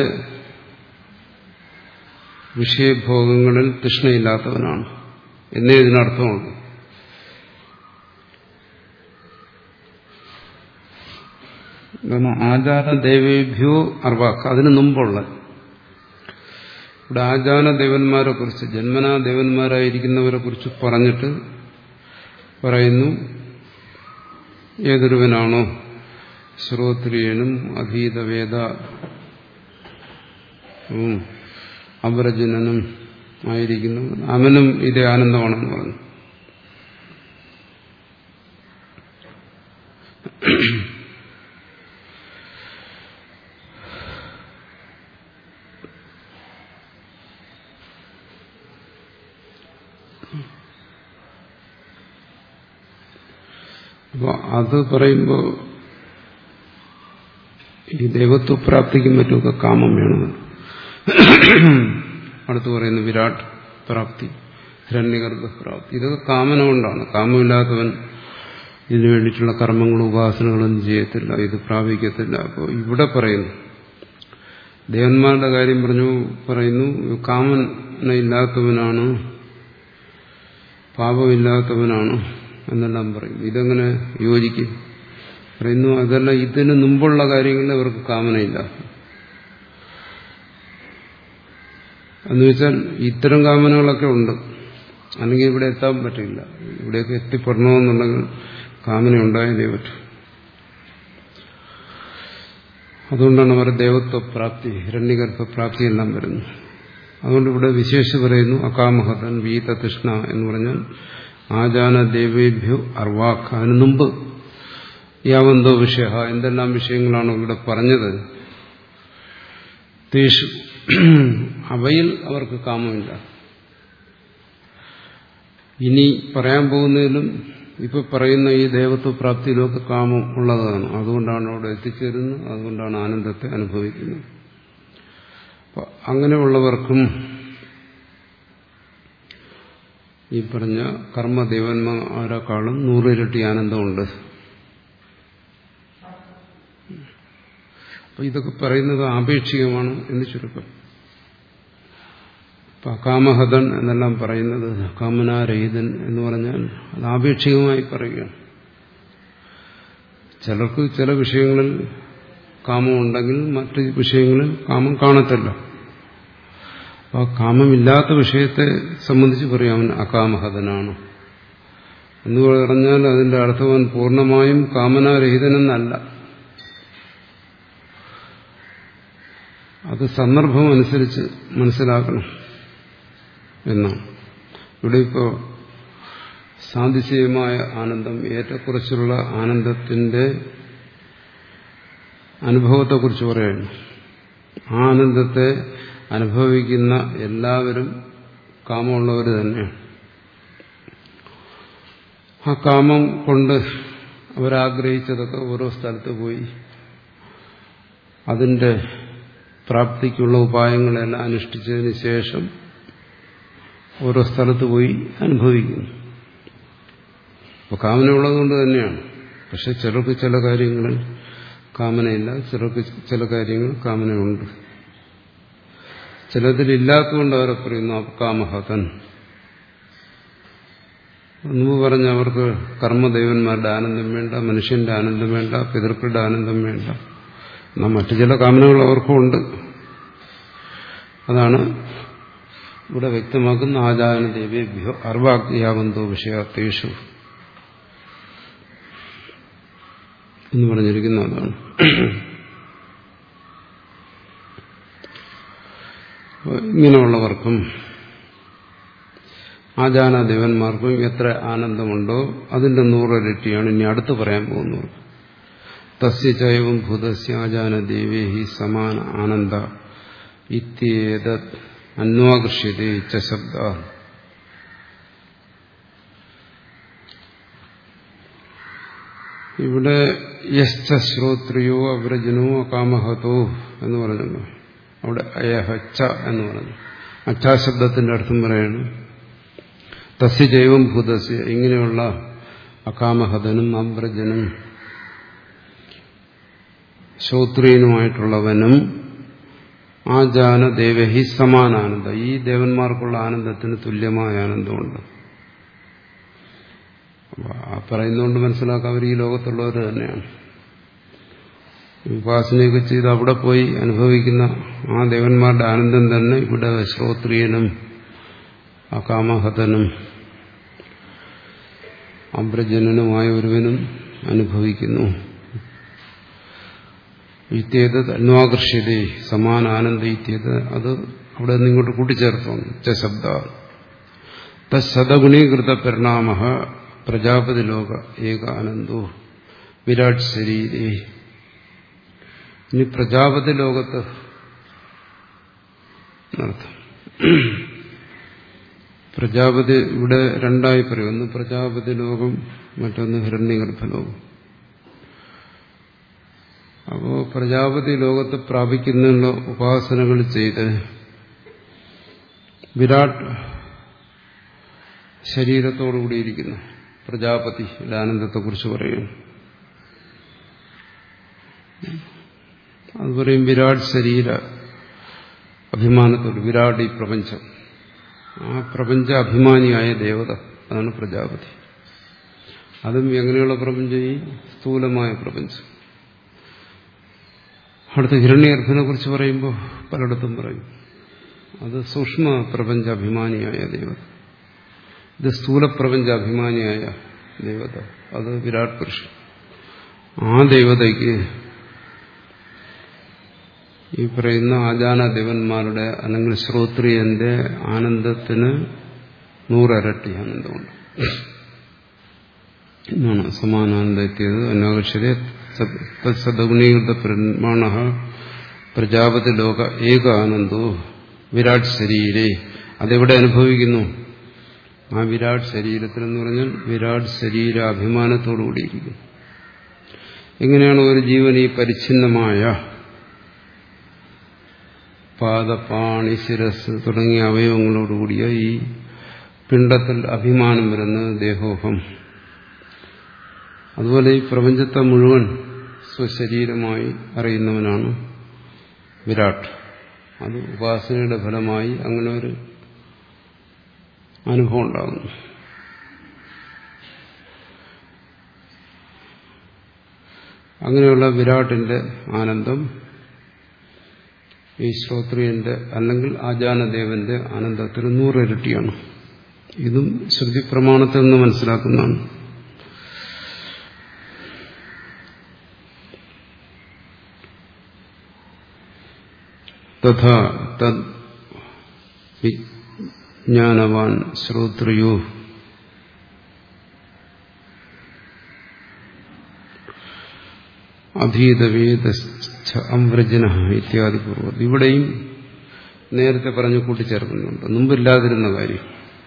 വിഷയഭോഗങ്ങളിൽ തൃഷ്ണയില്ലാത്തവനാണ് എന്നേ ഇതിനർത്ഥമുള്ളൂ. ആചാര ദേവേഭ്യോ അർവാക്ക്, അതിനു മുമ്പുള്ള ഇവിടെ ആചാര ദേവന്മാരെ കുറിച്ച്, ജന്മനാ ദേവന്മാരായിരിക്കുന്നവരെ കുറിച്ച് പറഞ്ഞിട്ട് പറയുന്നു, ഏതൊരുവനാണോ ശ്രോത്രിയനും അധീതവേദ അപരജനനും ആയിരിക്കുന്നു, അവനും ഇതേ ആനന്ദമാണെന്ന് പറഞ്ഞു. അപ്പൊ അത് പറയുമ്പോൾ ഈ ദേവത്വപ്രാപ്തിക്കും മറ്റുമൊക്കെ കാമം വേണമെന്ന് അടുത്ത് പറയുന്നു. വിരാട് പ്രാപ്തി, ഹിരണ്യഗർഭപ്രാപ്തി, ഇതൊക്കെ കാമന കൊണ്ടാണ്. കാമമില്ലാത്തവൻ ഇതിനു വേണ്ടിയിട്ടുള്ള കർമ്മങ്ങളും ഉപാസനകളൊന്നും ചെയ്യത്തില്ല, ഇത് പ്രാപിക്കത്തില്ല. അപ്പോൾ ഇവിടെ പറയുന്നു, ദേവന്മാരുടെ കാര്യം പറഞ്ഞു പറയുന്നു, കാമന ഇല്ലാത്തവനാണ്, പാപമില്ലാത്തവനാണ് എന്നെല്ലാം പറയും. ഇതെങ്ങനെ യോജിക്കും? പറയുന്നു അതല്ല, ഇതിന് മുമ്പുള്ള കാര്യങ്ങളിൽ അവർക്ക് കാമനയില്ല. എന്നുവെച്ചാൽ ഇത്തരം കാമനകളൊക്കെ ഉണ്ട്, അല്ലെങ്കിൽ ഇവിടെ എത്താൻ പറ്റില്ല. ഇവിടെയൊക്കെ എത്തിപ്പെടണമെന്നുണ്ടെങ്കിൽ കാമന ഉണ്ടായതേ പറ്റും. അതുകൊണ്ടാണ് അവരുടെ ദേവത്വപ്രാപ്തി, ഹിരണ്യഗർഭപ്രാപ്തി എല്ലാം വരുന്നത്. അതുകൊണ്ട് ഇവിടെ വിശേഷിച്ച് പറയുന്നു അകാമഹതൻ വീതതൃഷ്ണ എന്ന് പറഞ്ഞാൽ ആചാന ദേവേഭ്യോ അർവാഖ്. അതിനു മുമ്പ് യാവന്തോ വിഷയ, എന്തെല്ലാം വിഷയങ്ങളാണ് ഇവിടെ പറഞ്ഞത്, തേഷു, അവയിൽ അവർക്ക് കാമമില്ല. ഇനി പറയാൻ പോകുന്നതിലും ഇപ്പൊ പറയുന്ന ഈ ദേവത്വപ്രാപ്തിയിലൊക്കെ കാമം ഉള്ളതാണ്. അതുകൊണ്ടാണ് അവിടെ എത്തിച്ചേരുന്നത്, അതുകൊണ്ടാണ് ആനന്ദത്തെ അനുഭവിക്കുന്നത്. അപ്പൊ അങ്ങനെയുള്ളവർക്കും ഈ പറഞ്ഞ കർമ്മദേവന്മാരെക്കാളും നൂറിരട്ടി ആനന്ദമുണ്ട്. അപ്പൊ ഇതൊക്കെ പറയുന്നത് ആപേക്ഷികമാണ് എന്ന് ചുരുക്കം. അപ്പൊ അകാമഹതൻ എന്നെല്ലാം പറയുന്നത്, കാമനാരഹിതൻ എന്ന് പറഞ്ഞാൽ അത് ആപേക്ഷികമായി പറയുകയാണ്. ചിലർക്ക് ചില വിഷയങ്ങളിൽ കാമമുണ്ടെങ്കിൽ മറ്റ് വിഷയങ്ങളിൽ കാമം കാണത്തില്ല. ആ കാമമില്ലാത്ത വിഷയത്തെ സംബന്ധിച്ച് പറയാം അവൻ അകാമഹതനാണ് എന്ന് പറഞ്ഞാൽ അതിന്റെ അർത്ഥം അവൻ പൂർണ്ണമായും കാമനാരഹിതനെന്നല്ല. അത് സന്ദർഭം അനുസരിച്ച് മനസ്സിലാക്കണം എന്നാണ്. ഇവിടെ ഇപ്പോൾ സാതിശയമായ ആനന്ദം, ഏറ്റക്കുറച്ചുള്ള ആനന്ദത്തിന്റെ അനുഭവത്തെക്കുറിച്ച് പറയുന്നു. ആ ആനന്ദത്തെ അനുഭവിക്കുന്ന എല്ലാവരും കാമമുള്ളവർ തന്നെയാണ്. ആ കാമം കൊണ്ട് അവരാഗ്രഹിച്ചതൊക്കെ ഓരോ സ്ഥലത്ത് പോയി അതിന്റെ പ്രാപ്തിക്കുള്ള ഉപായങ്ങളെല്ലാം അനുഷ്ഠിച്ചതിന് ശേഷം ഓരോ സ്ഥലത്ത് പോയി അനുഭവിക്കുന്നു. അപ്പോൾ കാമന ഉള്ളതുകൊണ്ട് തന്നെയാണ്. പക്ഷെ ചിലർക്ക് ചില കാര്യങ്ങളിൽ കാമനയില്ല, ചിലർക്ക് ചില കാര്യങ്ങൾ കാമനയുണ്ട്. ചിലതിലില്ലാത്തതുകൊണ്ട് അവരെ പറയുന്നു അകാമഹതൻ. മുമ്പ് പറഞ്ഞ അവർക്ക് കർമ്മദൈവന്മാരുടെ ആനന്ദം വേണ്ട, മനുഷ്യന്റെ ആനന്ദം വേണ്ട, പിതൃക്കളുടെ ആനന്ദം വേണ്ട. എന്നാൽ മറ്റു ചില കാമനകൾ അവർക്കും ഉണ്ട്. അതാണ് ഇവിടെ വ്യക്തമാക്കുന്ന ആചാര ദേവേഭ്യോ അർവാഗ്യാവന്തോ വിഷയാത്തേഷു എന്ന് പറഞ്ഞിരിക്കുന്ന അതാണ്. ഇങ്ങനെയുള്ളവർക്കും ആചാരദേവന്മാർക്കും എത്ര ആനന്ദമുണ്ടോ അതിന്റെ നൂറിരട്ടിയാണ് ഇനി അടുത്ത് പറയാൻ പോകുന്നത്. തസ്യ ചൈവം ഭൂതസ്യ ആചാരദേവേ ഹി സമാന ആനന്ദ ഇത്യേതത് അന്വാകർഷ്യതേ ച ശബ്ദ. ഇവിടെ യശ്ച ശ്രോത്രിയോ അവ്രജനോ അകാമഹതോ എന്ന് പറഞ്ഞല്ലോ. അവിടെ അയഹച്ച എന്ന് പറഞ്ഞു. അച്ഛാശബ്ദത്തിന്റെ അർത്ഥം പറയാണ് തസ്യ ജൈവം ഭൂതസ്യ, ഇങ്ങനെയുള്ള അകാമഹതനും അബ്രജനും ശ്രോത്രിയനുമായിട്ടുള്ളവനും ആജാന ദേവഹി സമാനാനന്ദ, ഈ ദേവന്മാർക്കുള്ള ആനന്ദത്തിന് തുല്യമായ ആനന്ദമുണ്ട്. ആ പറയുന്നതുകൊണ്ട് മനസ്സിലാക്കാം അവർ ഈ ലോകത്തുള്ളവർ തന്നെയാണ്. ഉപാസനയൊക്കെ ചെയ്ത് അവിടെ പോയി അനുഭവിക്കുന്ന ആ ദേവന്മാരുടെ ആനന്ദം തന്നെ ഇവിടെ ശ്രോത്രിയനും അകാമഹതനും അബ്രജനനുമായ ഒരുവനും അനുഭവിക്കുന്നു. ഇത്യേത് അന്വാകർഷ്യതേ സമാന ആനന്ദ ഇത്യേത്, അത് അവിടെ നിന്ന് ഇങ്ങോട്ട് കൂട്ടിച്ചേർത്തോന്നു. ച ശബ്ദ തദ്ഗുണീകൃത പരിണാമ പ്രജാപതി ലോക ഏക ആനന്ദോ വിരാട് ശരീരേ. ഇനി പ്രജാപതി ലോകത്ത് നടത്തും. പ്രജാപതി ഇവിടെ രണ്ടായി പറയും. ഒന്ന് പ്രജാപതി ലോകം, മറ്റൊന്ന് ഹിരണ്യഗർഭലോകം. അപ്പോ പ്രജാപതി ലോകത്ത് പ്രാപിക്കുന്ന ഉപാസനകൾ ചെയ്ത് വിരാട് ശരീരത്തോടുകൂടിയിരിക്കുന്നു പ്രജാപതിയുടെ ആനന്ദത്തെക്കുറിച്ച് പറയുന്നു. അത് പറയും വിരാട് ശരീര അഭിമാനത്തോട്, വിരാട് ഈ പ്രപഞ്ചം, ആ പ്രപഞ്ച അഭിമാനിയായ ദേവത, അതാണ് പ്രജാപതി. അതും എങ്ങനെയുള്ള പ്രപഞ്ചം? ഈ സ്ഥൂലമായ പ്രപഞ്ചം. അടുത്ത ഹിരണ്യഗർഭനെ കുറിച്ച് പറയുമ്പോൾ പലയിടത്തും പറയും അത് സൂക്ഷ്മ പ്രപഞ്ചാഭിമാനിയായ ദേവത. ഇത് സ്ഥൂലപ്രപഞ്ചാഭിമാനിയായ ദേവത, അത് വിരാട് പുരുഷൻ. ആ ദേവതയ്ക്ക് ഈ പറയുന്ന ആചാന ദേവന്മാരുടെ അല്ലെങ്കിൽ ശ്രോത്രിയന്റെ ആനന്ദത്തിന് നൂറരട്ടി ആനന്ദമുണ്ട് എന്നാണ് സമാനാനന്ദ എത്തിയത്. അനാകർഷത സദ്ഗുണീകൃത പ്രമാണ പ്രജാപതി ലോക ഏക ആനന്ദോ വിരാട് ശരീരേ. അതെവിടെ അനുഭവിക്കുന്നു? ആ വിരാട് ശരീരത്തിലെന്ന് പറഞ്ഞാൽ വിരാട് ശരീര അഭിമാനത്തോടുകൂടിയിരിക്കുന്നു. എങ്ങനെയാണ് ഒരു ജീവൻ ഈ പരിച്ഛിന്നമായ പാദപാണി ശിരസ് തുടങ്ങിയ അവയവങ്ങളോടുകൂടിയ ഈ പിണ്ഡത്തിൽ അഭിമാനം വരുന്നത്? ദേഹോഹം. അതുപോലെ ഈ പ്രപഞ്ചത്തെ മുഴുവൻ സ്വശരീരമായി അറിയുന്നവനാണ് വിരാട്. അത് ഉപാസനയുടെ ഫലമായി അങ്ങനെ ഒരു അനുഭവം ഉണ്ടാകുന്നു. അങ്ങനെയുള്ള വിരാട്ടിന്റെ ആനന്ദം ഈ ശ്രോത്രിയന്റെ അല്ലെങ്കിൽ ആചാനദേവന്റെ ആനന്ദത്തിന് നൂറിരട്ടിയാണ്. ഇതും ശ്രുതി പ്രമാണത്തിൽ നിന്ന് മനസ്സിലാക്കുന്നതാണ്. തഥാ തദ് വിജ്ഞാനവാൻ ശ്രോത്രിയോ അധീതവേദ അംവ്രജന ഇത്യാദി പൂർവ്വം. ഇവിടെയും നേരത്തെ പറഞ്ഞു കൂട്ടിച്ചേർക്കുന്നുണ്ട്, മുമ്പില്ലാതിരുന്ന കാര്യം.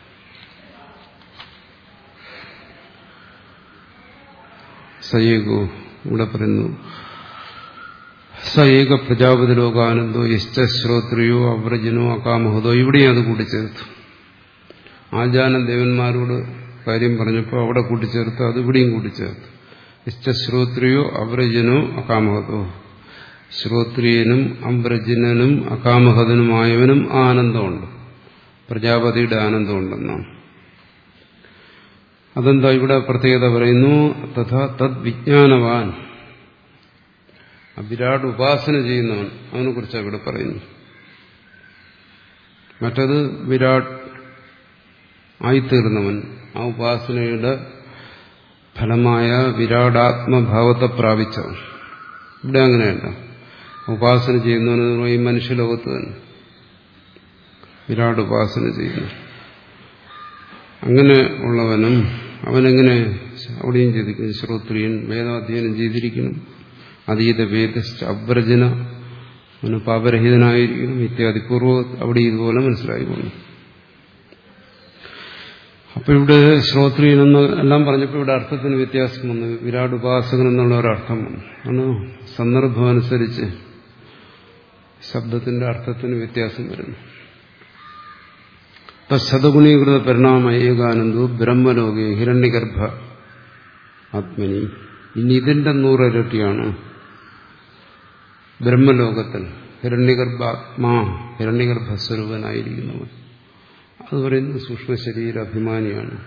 സയേകോ ഇവിടെ പറയുന്നു, സയേക പ്രജാപതി ലോകാനന്ദോ യശ്ച ശ്രോത്രിയോ അവ്രജനോ അകാമഹതോ. ഇവിടെയും അത് കൂട്ടിച്ചേർത്തു. ആജാന ദേവന്മാരോട് കാര്യം പറഞ്ഞപ്പോൾ അവിടെ കൂട്ടിച്ചേർത്ത്, അത് ഇവിടെയും കൂട്ടിച്ചേർത്തു. യശ്ച ശ്രോത്രിയോ അവ്രജനോ അകാമഹതോ. ശ്രോത്രിയനും അംബ്രജനും അകാമഹതനുമായവനും ആനന്ദമുണ്ട്, പ്രജാപതിയുടെ ആനന്ദമുണ്ടെന്നാണ്. അതെന്താ ഇവിടെ പ്രത്യേകത പറയുന്നു? തഥാ തദ് വിജ്ഞാനവാൻ, വിരാട് ഉപാസന ചെയ്യുന്നവൻ, അവനെ കുറിച്ചാണ് ഇവിടെ പറയുന്നു. മറ്റത് വിരാട് ആയിത്തീർന്നവൻ, ആ ഉപാസനയുടെ ഫലമായ വിരാടാത്മഭാവത്തെ പ്രാപിച്ചവൻ. ഇവിടെ അങ്ങനെയല്ല. ഉപാസന ചെയ്യുന്നവന് ഈ മനുഷ്യലോകത്ത് തന്നെ വിരാട് ഉപാസന ചെയ്യുന്നു. അങ്ങനെ ഉള്ളവനും അവനെങ്ങനെ അവിടെയും ചെയ്തിരിക്കുന്നു. ശ്രോത്രിയൻ വേദാധ്യയനം ചെയ്തിരിക്കണം, അതീത വേദ അബ്രജന, അവന് പാപരഹിതനായിരിക്കണം ഇത്യാദി പൂർവ്വ അവിടെ ഇതുപോലെ മനസ്സിലായിക്കൊള്ളു. അപ്പൊ ഇവിടെ ശ്രോത്രിയനെന്ന് എല്ലാം പറഞ്ഞപ്പോൾ ഇവിടെ അർത്ഥത്തിന് വ്യത്യാസം വന്നു. വിരാട് ഉപാസകൻ എന്നുള്ള ഒരർത്ഥം വന്നു. ആണ് സന്ദർഭം അനുസരിച്ച് ശബ്ദത്തിന്റെ അർത്ഥത്തിന് വ്യത്യാസം വരുന്നു. ശതഗുണീകൃത പരിണാമ ഏകാനന്ദോ ബ്രഹ്മലോകേ ഹിരണ്യഗർഭ ആത്മനി. ഇനി ഇതിന്റെ നൂറിരട്ടിയാണ് ബ്രഹ്മലോകത്തിൽ ഹിരണ്യഗർഭാത്മാ, ഹിരണ്യഗർഭസ്വരൂപനായിരിക്കുന്നവൻ. അത് പറയുന്നത് സൂക്ഷ്മ ശരീര അഭിമാനിയാണ്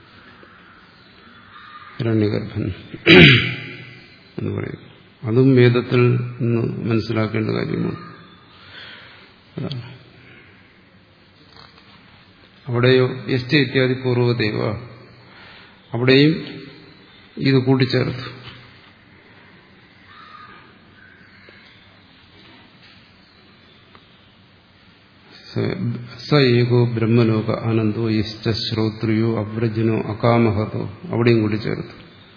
ഹിരണ്യഗർഭൻ എന്ന് പറയും. അതും വേദത്തിൽ നിന്ന് മനസ്സിലാക്കേണ്ട കാര്യമാണ്. അതാണ് അവിടെയോ യശ്ച ഇത്യാദി പൂർവ്വദേവ, അവിടെയും ഇത് കൂട്ടിച്ചേർത്തു. സ ഏകോ ബ്രഹ്മലോക ആനന്ദോ യശ്ച ശ്രോത്രിയോ അവ്രജനോ അകാമഹതോ, അവിടെയും കൂട്ടിച്ചേർത്തു.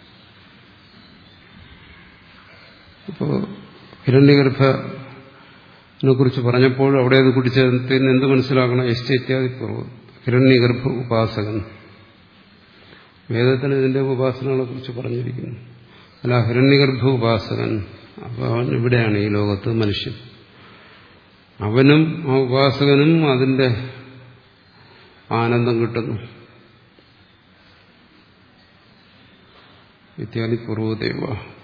അപ്പോ ഹിരണ്യഗർഭനെ കുറിച്ച് പറഞ്ഞപ്പോൾ അവിടെ അത് കൂട്ടിച്ചേർത്തിന് എന്ത് മനസ്സിലാക്കണം? യശ്ച ഇത്യാദി പൂർവ്വം ഹിരണ്യഗർഭ ഉപാസകൻ. വേദത്തിൽ ഇതിന്റെ ഉപാസനകളെ കുറിച്ച് പറഞ്ഞിരിക്കുന്നു. അല്ല, ഹിരണ്യഗർഭ ഉപാസകൻ. അപ്പോൾ അവൻ ഇവിടെയാണ് ഈ ലോകത്ത് മനുഷ്യൻ. അവനും ആ ഉപാസകനും അതിന്റെ ആനന്ദം കിട്ടുന്നു. ഇത്യാദി പൂർവ്വദേവ,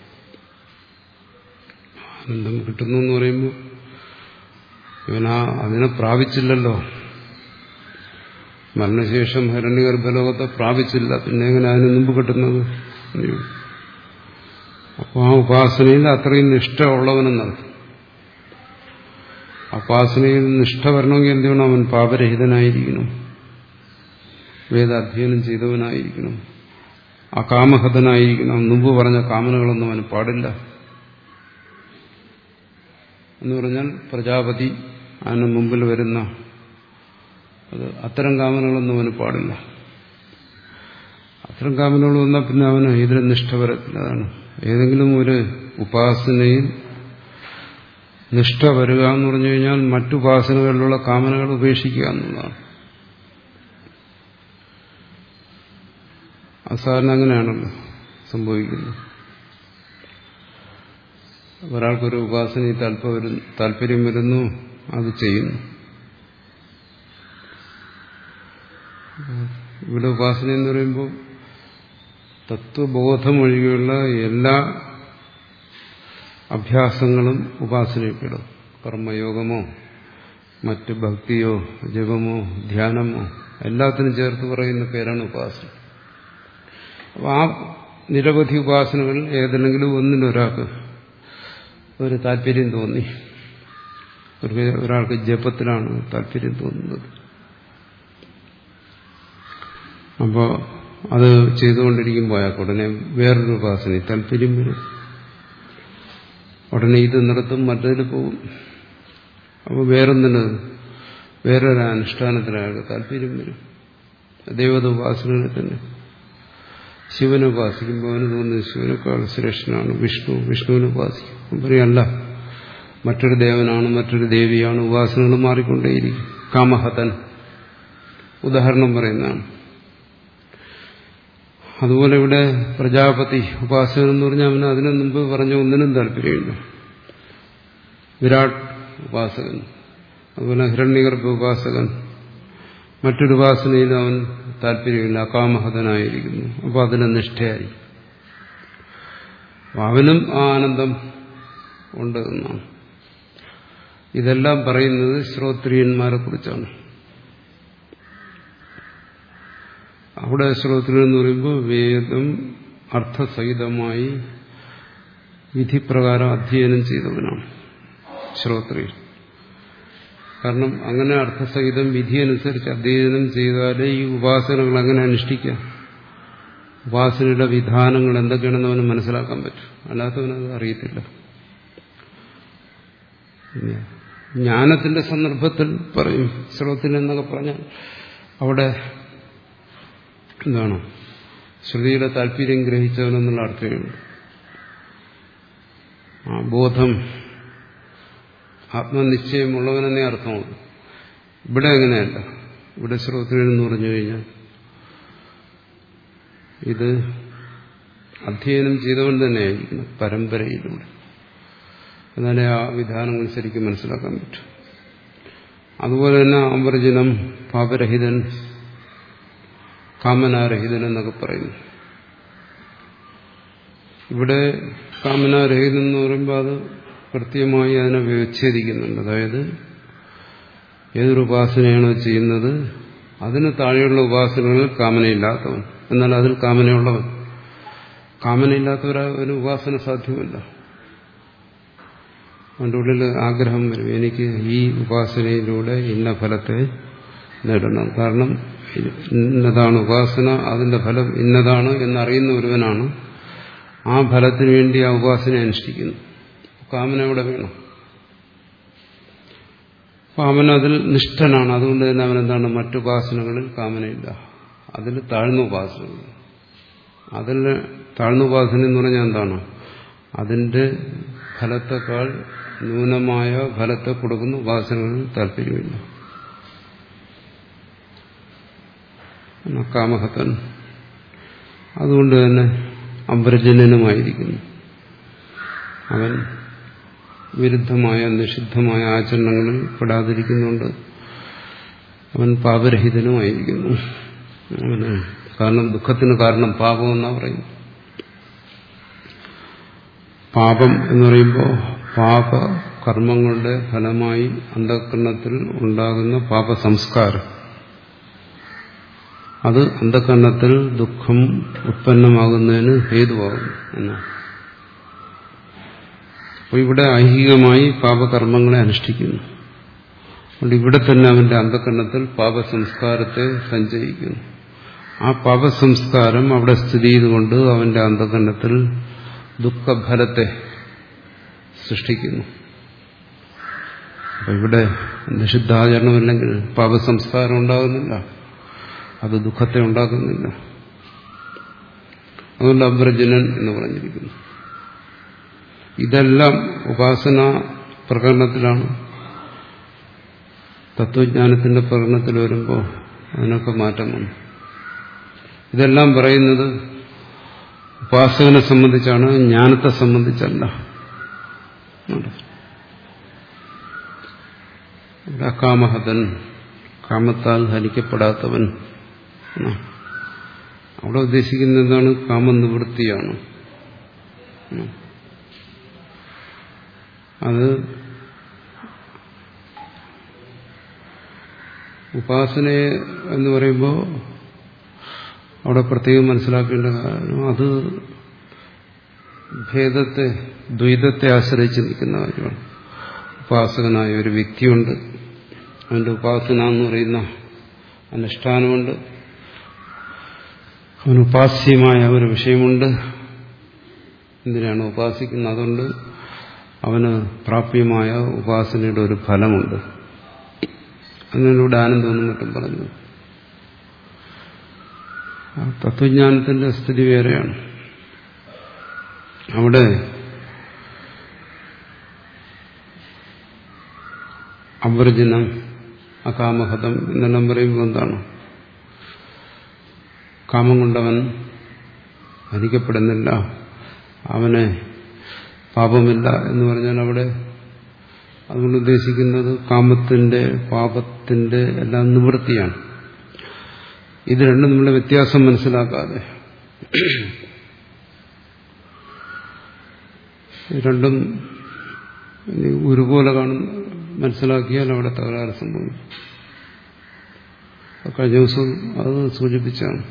ആനന്ദം കിട്ടുന്നു എന്ന് പറയുമ്പോൾ ഇവനാ അതിനെ പ്രാപിച്ചില്ലല്ലോ. മരണശേഷം ഹിരണ്യഗർഭലോകത്തെ പ്രാപിച്ചില്ല, പിന്നെ എങ്ങനെ അതിന് മുമ്പ് കിട്ടുന്നത്? അപ്പോൾ ആ ഉപാസനയിൽ അത്രയും നിഷ്ഠ ഉള്ളവനെന്നർത്ഥം. ഉപാസനയിൽ നിഷ്ഠ വരണമെങ്കിൽ എന്ത് വേണം? അവൻ പാപരഹിതനായിരിക്കണം, വേദാധ്യയനം ചെയ്തവനായിരിക്കണം, അകാമഹതനായിരിക്കണം. മുമ്പ് പറഞ്ഞ കാമനകളൊന്നും അവന് പാടില്ല. എന്ന് പറഞ്ഞാൽ പ്രജാപതി അതിന് മുമ്പിൽ വരുന്ന അത് അത്തരം കാമനകളൊന്നും അവന് പാടില്ല. അത്തരം കാമനകൾ വന്നാൽ പിന്നെ അവന് ഇതിന് നിഷ്ഠ വരത്തില്ല. അതാണ് ഏതെങ്കിലും ഒരു ഉപാസനയിൽ നിഷ്ഠ വരിക എന്ന് പറഞ്ഞു കഴിഞ്ഞാൽ മറ്റുപാസനകളിലുള്ള കാമനകൾ ഉപേക്ഷിക്കുക എന്നുള്ളതാണ്. അസാധാരണ അങ്ങനെയാണല്ലോ സംഭവിക്കുന്നത്. ഒരാൾക്കൊരു ഉപാസനയിൽ താല്പര്യം വരുന്നു, അത് ചെയ്യുന്നു. ഇവിടെ ഉപാസന എന്ന് പറയുമ്പോൾ തത്വബോധം ഒഴികെയുള്ള എല്ലാ അഭ്യാസങ്ങളും ഉപാസനയിൽപ്പെടും. കർമ്മയോഗമോ മറ്റ് ഭക്തിയോ ജപമോ ധ്യാനമോ എല്ലാത്തിനും ചേർത്ത് പറയുന്ന പേരാണ് ഉപാസന. അപ്പോൾ ആ നിരവധി ഉപാസനകൾ ഏതെങ്കിലും ഒന്നിനൊരാൾക്ക് ഒരു താല്പര്യം തോന്നി. ഒരാൾക്ക് ജപത്തിലാണ് താല്പര്യം തോന്നുന്നത്. അപ്പോൾ അത് ചെയ്തുകൊണ്ടിരിക്കുമ്പോൾ അയാൾക്ക് ഉടനെ വേറൊരു ഉപാസനയിൽ താല്പര്യം വരും. ഉടനെ ഇത് നിർത്തും, മറ്റതിൽ പോകും. അപ്പോൾ വേറൊന്നിന് വേറൊരു അനുഷ്ഠാനത്തിന് അയാൾക്ക് താല്പര്യം വരും. ദൈവത ഉപാസനയിൽ തന്നെ ശിവനെ ഉപാസിക്കുമ്പോൾ അവന് തോന്നുന്നത് ശിവനേക്കാൾ ശ്രേഷ്ഠനാണ് വിഷ്ണു. വിഷ്ണുവിനെ ഉപാസിക്കും പറയല്ല, മറ്റൊരു ദേവനാണ്, മറ്റൊരു ദേവിയാണ്. ഉപാസനകൾ മാറിക്കൊണ്ടേയിരിക്കും. കാമഹതൻ ഉദാഹരണം പറയുന്നതാണ്. അതുപോലെ ഇവിടെ പ്രജാപതി ഉപാസകൻ എന്ന് പറഞ്ഞാൽ അവന് അതിനു മുമ്പ് പറഞ്ഞ ഒന്നിനും താല്പര്യമില്ല. വിരാട് ഉപാസകൻ, അതുപോലെ ഹിരണ്യഗർഭ ഉപാസകൻ, മറ്റൊരു ഉപാസനയിലും അവൻ താല്പര്യമില്ല, അകാമഹതനായിരിക്കുന്നു. അപ്പോൾ അതിന് നിഷ്ഠയായി. അവനും ആ ആനന്ദം ഉണ്ട് എന്നാണ്. ഇതെല്ലാം പറയുന്നത് ശ്രോത്രിയന്മാരെ കുറിച്ചാണ്. അവിടെ ശ്രോത്രിയൻ എന്ന് പറയുമ്പോൾ വേദം അർത്ഥസഹിതമായി വിധിപ്രകാരം അധ്യയനം ചെയ്തവനാണ് ശ്രോത്രിയൻ. കാരണം അങ്ങനെ അർത്ഥസഹിതം വിധിയനുസരിച്ച് അധ്യയനം ചെയ്താലേ ഈ ഉപാസനകൾ അങ്ങനെ അനുഷ്ഠിക്കാം. ഉപാസനയുടെ വിധാനങ്ങൾ എന്തൊക്കെയാണെന്ന് അവന് മനസ്സിലാക്കാൻ പറ്റും. അല്ലാത്തവനത് അറിയത്തില്ല. ജ്ഞാനത്തിന്റെ സന്ദർഭത്തിൽ പറയും ശ്രോത്രിയൻ എന്നൊക്കെ പറഞ്ഞാൽ അവിടെ എന്താണ് ശ്രുതിയുടെ താല്പര്യം ഗ്രഹിച്ചവനെന്നുള്ള അർത്ഥമുണ്ട്. ആ ബോധം ആത്മനിശ്ചയമുള്ളവനെന്നേ അർത്ഥമുള്ളൂ. ഇവിടെ എങ്ങനെയല്ല. ഇവിടെ ശ്രോത്രിയൻ എന്ന് പറഞ്ഞു കഴിഞ്ഞാൽ ഇത് അധ്യയനം ചെയ്തവൻ തന്നെയായിരിക്കണം പരമ്പരയിലൂടെ. എന്നാലേ ആ വിധാനങ്ങൾ ശരിക്കും മനസ്സിലാക്കാൻ പറ്റും. അതുപോലെ തന്നെ അമർജനം, പാപരഹിതൻ, കാമനാരഹിതൻ എന്നൊക്കെ പറയുന്നു. ഇവിടെ കാമനാരഹിതൻ എന്ന് പറയുമ്പോൾ അത് കൃത്യമായി അതിനെ വ്യവച്ഛേദിക്കുന്നുണ്ട്. അതായത് ഏതൊരു ഉപാസനയാണോ ചെയ്യുന്നത് അതിന് താഴെയുള്ള ഉപാസനകളിൽ കാമനയില്ലാത്തവൻ, എന്നാൽ അതിൽ കാമനയുള്ളവൻ. കാമനയില്ലാത്തവരൊരു ഉപാസന സാധ്യമല്ല. അവൻ്റെ ഉള്ളിൽ ആഗ്രഹം വരും, എനിക്ക് ഈ ഉപാസനയിലൂടെ ഇന്ന ഫലത്തെ നേടണം. കാരണം ഇന്നതാണ് ഉപാസന, അതിന്റെ ഫലം ഇന്നതാണ് എന്നറിയുന്ന ഒരുവനാണ് ആ ഫലത്തിന് വേണ്ടി ആ ഉപാസന അനുഷ്ഠിക്കുന്നു. കാമന എവിടെ വേണം? കാമന അതിൽ നിഷ്ഠനാണ്. അതുകൊണ്ട് തന്നെ അവനെന്താണ്, മറ്റുപാസനകളിൽ കാമനയില്ല. അതിൽ താഴ്ന്ന ഉപാസനകൾ, അതിൽ താഴ്ന്ന ഉപാസന എന്ന് പറഞ്ഞാൽ എന്താണ്, അതിന്റെ ഫലത്തെക്കാൾ ന്യൂനമായ ഫലത്തെ കൊടുക്കുന്ന ഉപാസനകളിൽ താല്പര്യമില്ല. കാമഹതൻ അതുകൊണ്ട് തന്നെ അപരജനനുമായിരിക്കുന്നു. അവൻ വിരുദ്ധമായ നിഷിദ്ധമായ ആചരണങ്ങളിൽ പെടാതിരിക്കുന്നുണ്ട്. അവൻ പാപരഹിതനുമായിരിക്കുന്നു. അവന് കാരണം ദുഃഖത്തിന് കാരണം പാപം എന്നാ പറയും. പാപം എന്ന് പറയുമ്പോൾ പാപ കർമ്മങ്ങളുടെ ഫലമായി അന്ധകരണത്തിൽ ഉണ്ടാകുന്ന പാപസംസ്കാരം, അത് അന്ധകരണത്തിൽ ദുഃഖം ഉത്പന്നമാകുന്നതിന് ഹേതുവാകുന്നു എന്നാണ്. അപ്പോൾ ഇവിടെ ഐഹികമായി പാപകർമ്മങ്ങളെ അനുഷ്ഠിക്കുന്നു. അതുകൊണ്ട് ഇവിടെ തന്നെ അവന്റെ അന്ധകരണത്തിൽ പാപസംസ്കാരത്തെ സഞ്ചയിക്കുന്നു. ആ പാപസംസ്കാരം അവിടെ സ്ഥിതി ചെയ്തുകൊണ്ട് അവന്റെ അന്ധകരണത്തിൽ ദുഃഖഫലത്തെ സൃഷ്ടിക്കുന്നു. അപ്പൊ ഇവിടെ നിഷിദ്ധാചരണമില്ലെങ്കിൽ പാപസംസ്കാരം ഉണ്ടാകുന്നില്ല, അത് ദുഃഖത്തെ ഉണ്ടാക്കുന്നില്ല. അതുകൊണ്ട് അബ്രജനൻ എന്ന് പറഞ്ഞിരിക്കുന്നു. ഇതെല്ലാം ഉപാസന പ്രകരണത്തിലാണ്. തത്വജ്ഞാനത്തിന്റെ പ്രകരണത്തിൽ വരുമ്പോൾ അതിനൊക്കെ മാറ്റം വന്നു. ഇതെല്ലാം പറയുന്നത് ഉപാസകനെ സംബന്ധിച്ചാണ്, ജ്ഞാനത്തെ സംബന്ധിച്ചല്ല. അകാമഹതൻ, കാമത്താൽ ഹനിക്കപ്പെടാത്തവൻ. അവിടെ ഉദ്ദേശിക്കുന്നത് എന്താണ്? കാമനിവൃത്തിയാണ്. അത് ഉപാസനയെ എന്ന് പറയുമ്പോൾ അവിടെ പ്രത്യേകം മനസ്സിലാക്കേണ്ട കാര്യം, അത് ഭേദത്തെ, ദ്വൈതത്തെ ആശ്രയിച്ച് നിൽക്കുന്ന കാര്യമാണ്. ഉപാസകനായ ഒരു വ്യക്തിയുണ്ട്, അവന്റെ ഉപാസന എന്ന് പറയുന്ന അനുഷ്ഠാനമുണ്ട്, അവന് ഉപാസ്യമായ ഒരു വിഷയമുണ്ട്. എന്തിനാണ് ഉപാസിക്കുന്നത്? അതുകൊണ്ട് അവന് പ്രാപ്യമായ ഉപാസനയുടെ ഒരു ഫലമുണ്ട്. അതിനോട് ആനന്ദമൊന്നും മറ്റും പറഞ്ഞു. തത്വജ്ഞാനത്തിന്റെ സ്ഥിതി വേറെയാണ്. അവിടെ അവർജനം, അകാമഹതം എന്നെല്ലാം പറയുമ്പോൾ എന്താണ്? കാമം കൊണ്ടവൻ ഹനിക്കപ്പെടുന്നില്ല, അവനെ പാപമില്ല എന്ന് പറഞ്ഞാൽ അവിടെ അതുകൊണ്ട് ഉദ്ദേശിക്കുന്നത് കാമത്തിന്റെ പാപത്തിന്റെ എല്ലാം നിവൃത്തിയാണ്. ഇത് രണ്ടും നമ്മളെ വ്യത്യാസം മനസ്സിലാക്കാതെ രണ്ടും ഒരുപോലെ കാണും മനസ്സിലാക്കിയാൽ അവിടെ തകരാറ് സംഭവിക്കും. കഴിഞ്ഞ ദിവസം അത് സൂചിപ്പിച്ചാണ്.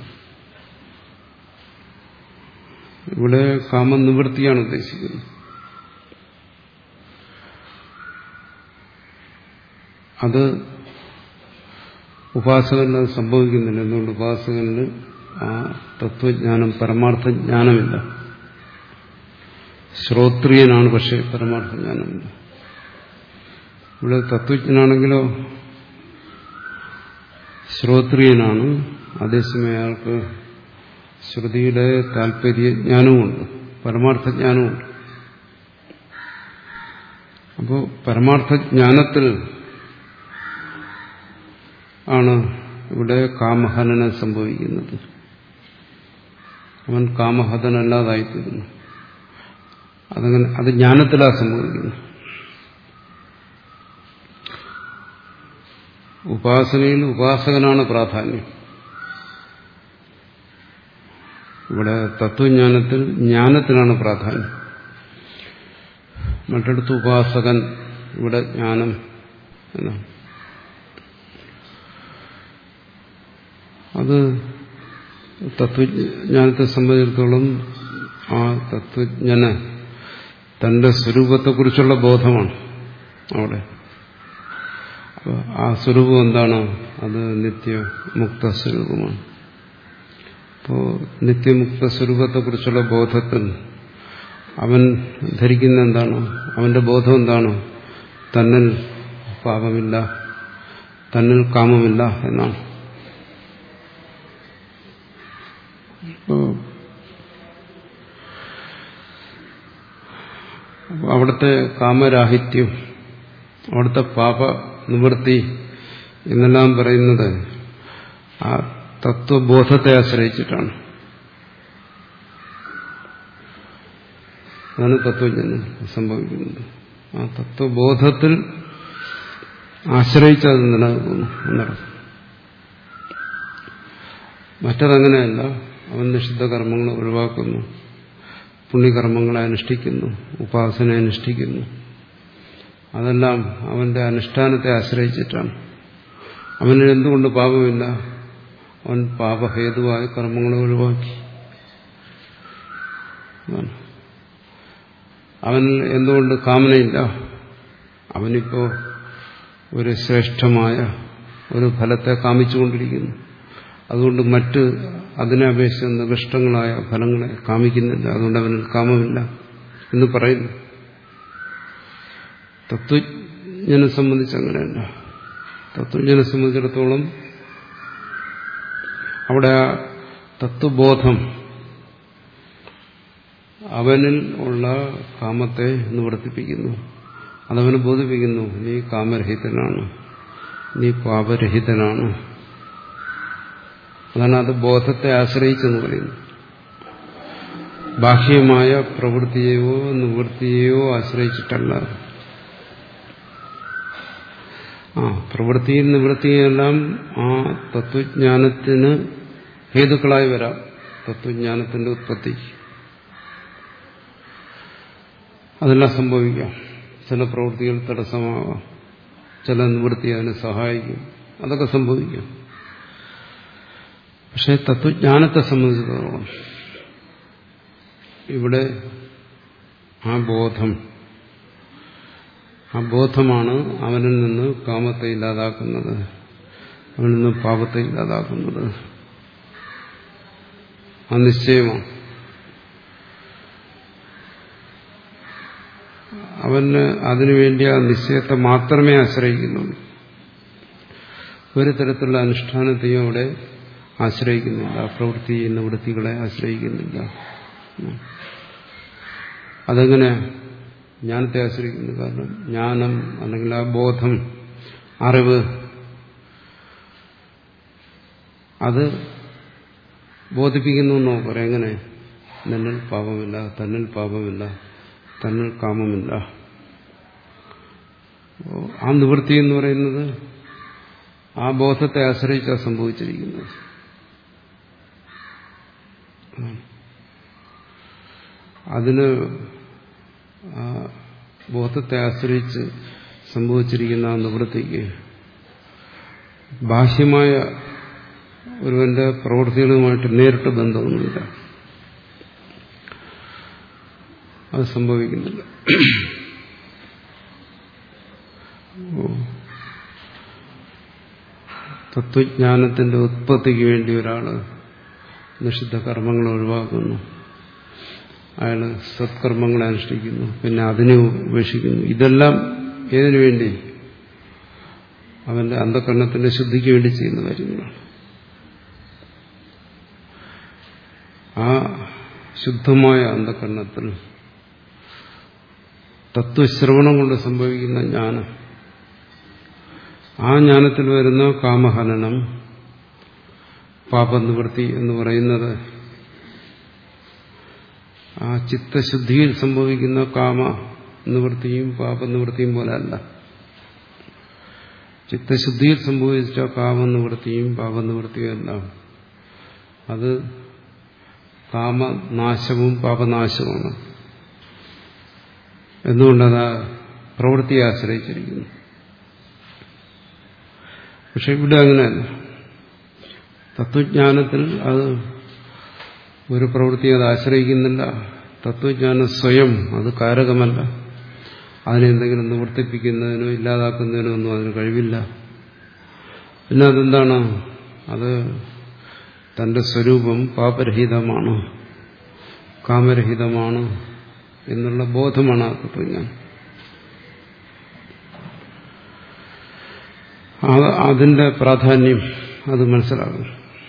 ഇവിടെ കാമനിവൃത്തിയാണ് ഉദ്ദേശിക്കുന്നത്. അത് ഉപാസകന് അത് സംഭവിക്കുന്നില്ല. എന്തുകൊണ്ട്? ഉപാസകന് ആ തത്വജ്ഞാനം, പരമാർത്ഥജ്ഞാനമില്ല. ശ്രോത്രിയനാണ്, പക്ഷെ പരമാർത്ഥജ്ഞാനമില്ല. ഇവിടെ തത്വജ്ഞനാണെങ്കിലോ ശ്രോത്രിയനാണ്, അതേസമയം അയാൾക്ക് ശ്രുതിയുടെ താല്പര്യജ്ഞാനവുമുണ്ട്, പരമാർത്ഥജ്ഞാനവുമുണ്ട്. അപ്പോൾ പരമാർത്ഥജ്ഞാനത്തിൽ ആണ് ഇവിടെ കാമഹനനം സംഭവിക്കുന്നത്. അവൻ കാമഹതനല്ലാതായിത്തീരുന്നു. അതങ്ങനെ അത് ജ്ഞാനത്തിലാണ് സംഭവിക്കുന്നത്. ഉപാസനയിൽ ഉപാസകനാണ് പ്രാധാന്യം. ഇവിടെ തത്വജ്ഞാനത്തിൽ ജ്ഞാനത്തിനാണ് പ്രാധാന്യം. മറ്റിടത്ത് ഉപാസകൻ, ഇവിടെ ജ്ഞാനം എന്നാണ്. അത് തത്വജ്ഞാനത്തെ സംബന്ധിച്ചിടത്തോളം ആ തത്വജ്ഞന് തന്റെ സ്വരൂപത്തെക്കുറിച്ചുള്ള ബോധമാണ് അവിടെ. ആ സ്വരൂപം എന്താണ്? അത് നിത്യമുക്ത സ്വരൂപമാണ്. അപ്പോൾ നിത്യമുക്ത സ്വരൂപത്തെക്കുറിച്ചുള്ള ബോധത്തിൽ അവൻ ധരിക്കുന്ന എന്താണ്? അവന്റെ ബോധം എന്താണ്? തന്നിൽ പാപമില്ല, തന്നിൽ കാമമില്ല എന്നാണ്. അവിടുത്തെ കാമരാഹിത്യം, അവിടുത്തെ പാപ നിവൃത്തി എന്നെല്ലാം പറയുന്നത് ആ തത്വബോധത്തെ ആശ്രയിച്ചിട്ടാണ്. അതാണ് തത്വജ്ഞാനം സംഭവിക്കുന്നത്. ആ തത്വബോധത്തിൽ ആശ്രയിച്ചത് നിലനിൽക്കുന്നു എന്നർത്ഥം. മറ്റതങ്ങനെയല്ല. അവൻ നിഷിദ്ധ കർമ്മങ്ങൾ ഒഴിവാക്കുന്നു, പുണ്യകർമ്മങ്ങളെ അനുഷ്ഠിക്കുന്നു, ഉപാസന അനുഷ്ഠിക്കുന്നു. അതെല്ലാം അവന്റെ അനുഷ്ഠാനത്തെ ആശ്രയിച്ചിട്ടാണ്. അവന് എന്തുകൊണ്ട് പാപമില്ല? അവൻ പാപഹേതുവായ കർമ്മങ്ങളെ ഒഴിവാക്കി. അവന് എന്തുകൊണ്ട് കാമനയില്ല? അവനിപ്പോ ഒരു ശ്രേഷ്ഠമായ ഒരു ഫലത്തെ കാമിച്ചുകൊണ്ടിരിക്കുന്നു. അതുകൊണ്ട് മറ്റ് അതിനെ അപേക്ഷിച്ച് നികൃഷ്ടങ്ങളായ ഫലങ്ങളെ കാമിക്കുന്നില്ല. അതുകൊണ്ട് അവനിൽ കാമമില്ല എന്ന് പറയുന്നു. തത്വജ്ഞനെ സംബന്ധിച്ച് അങ്ങനെയല്ല. തത്വജ്ഞനെ സംബന്ധിച്ചിടത്തോളം അവിടെ ആ തത്വബോധം അവനിൽ ഉള്ള കാമത്തെ നിവർത്തിപ്പിക്കുന്നു. അതവന് ബോധിപ്പിക്കുന്നു. നീ കാമരഹിതനാണ്, നീ പാപരഹിതനാണ്. അതാണ് അത് ബോധത്തെ ആശ്രയിച്ചെന്ന് പറയുന്നു. ബാഹ്യമായ പ്രവൃത്തിയെയോ നിവൃത്തിയെയോ ആശ്രയിച്ചിട്ടല്ല. ആ പ്രവൃത്തിയും നിവൃത്തിയെല്ലാം ആ തത്വജ്ഞാനത്തിന് ഹേതുക്കളായി വരാം. തത്വജ്ഞാനത്തിന്റെ ഉത്പത്തി അതെല്ലാം സംഭവിക്കാം. ചില പ്രവൃത്തികൾ തടസ്സമാവാം, ചില നിവൃത്തി അതിനെ സഹായിക്കും, അതൊക്കെ സംഭവിക്കാം. പക്ഷെ തത്വജ്ഞാനത്തെ സംബന്ധിച്ചിടത്തോളം ഇവിടെ ആ ബോധം ആ ബോധമാണ് അവനിൽ നിന്ന് കാമത്തെ ഇല്ലാതാക്കുന്നത്, അവനിൽ നിന്ന് പാപത്തെ ഇല്ലാതാക്കുന്നത്. ആ നിശ്ചയമാണ്. അവന് അതിനുവേണ്ടി ആ നിശ്ചയത്തെ മാത്രമേ ആശ്രയിക്കുന്നുള്ളൂ. ഒരു തരത്തിലുള്ള അനുഷ്ഠാനത്തെയും അവിടെ ആശ്രയിക്കുന്നില്ല, പ്രവൃത്തി നിവൃത്തികളെ ആശ്രയിക്കുന്നില്ല. അതെങ്ങനെ ജ്ഞാനത്തെ ആശ്രയിക്കുന്നു? കാരണം ജ്ഞാനം അല്ലെങ്കിൽ ആ ബോധം, അറിവ്, അത് ബോധിപ്പിക്കുന്നു എന്നോ പറയാം. എങ്ങനെ? നിന്നിൽ പാപമില്ല, തന്നിൽ പാപമില്ല, തന്നിൽ കാമമില്ല. ആ നിവൃത്തി എന്ന് പറയുന്നത് ആ ബോധത്തെ ആശ്രയിച്ചാണ് സംഭവിച്ചിരിക്കുന്നത്. അതിന് ആ ബോധത്തെ ആശ്രയിച്ച് സംഭവിച്ചിരിക്കുന്ന ആ നിവൃത്തിക്ക് ബാഹ്യമായ ഒരുവന്റെ പ്രവൃത്തികളുമായിട്ട് നേരിട്ട് ബന്ധമൊന്നുമില്ല. അത് സംഭവിക്കുന്നില്ല. തത്വജ്ഞാനത്തിന്റെ ഉത്പത്തിക്ക് വേണ്ടി ഒരാള് നിഷിദ്ധ കർമ്മങ്ങൾ ഒഴിവാക്കുന്നു, അയാൾ സത്കർമ്മങ്ങളെ അനുഷ്ഠിക്കുന്നു, പിന്നെ അതിനെ ഉപേക്ഷിക്കുന്നു. ഇതെല്ലാം ഏതിനു വേണ്ടി? അവന്റെ അന്ധകരണത്തിന്റെ ശുദ്ധിക്ക് വേണ്ടി ചെയ്യുന്ന കാര്യങ്ങളാണ്. ആ ശുദ്ധമായ അന്ധകരണത്തിൽ തത്വശ്രവണം കൊണ്ട് സംഭവിക്കുന്ന ജ്ഞാനം, ആ ജ്ഞാനത്തിൽ വരുന്ന കാമഹനനം, പാപനിവൃത്തി എന്ന് പറയുന്നത് ആ ചിത്തശുദ്ധിയിൽ സംഭവിക്കുന്ന കാമ നിവൃത്തിയും പാപനിവൃത്തിയും പോലെ അല്ല. ചിത്തശുദ്ധിയിൽ സംഭവിച്ച കാമനിവൃത്തിയും പാപനിവൃത്തിയും എല്ലാം അത് കാമനാശവും പാപനാശവുമാണ്. എന്തുകൊണ്ടത് പ്രവൃത്തിയെ ആശ്രയിച്ചിരിക്കുന്നു. പക്ഷെ ഇവിടെ അങ്ങനെയല്ല. തത്വജ്ഞാനത്തിൽ അത് ഒരു പ്രവൃത്തി അത് ആശ്രയിക്കുന്നില്ല. തത്വജ്ഞാനം സ്വയം അത് കാരകമല്ല. അതിനെന്തെങ്കിലും നിവർത്തിപ്പിക്കുന്നതിനോ ഇല്ലാതാക്കുന്നതിനോ ഒന്നും അതിന് കഴിവില്ല. പിന്നെ അതെന്താണ്? അത് തന്റെ സ്വരൂപം പാപരഹിതമാണ്, കാമരഹിതമാണ് എന്നുള്ള ബോധമാണ് ആ തത്വജ്ഞാനം. അതിന്റെ പ്രാധാന്യം അത് മനസ്സിലാകും.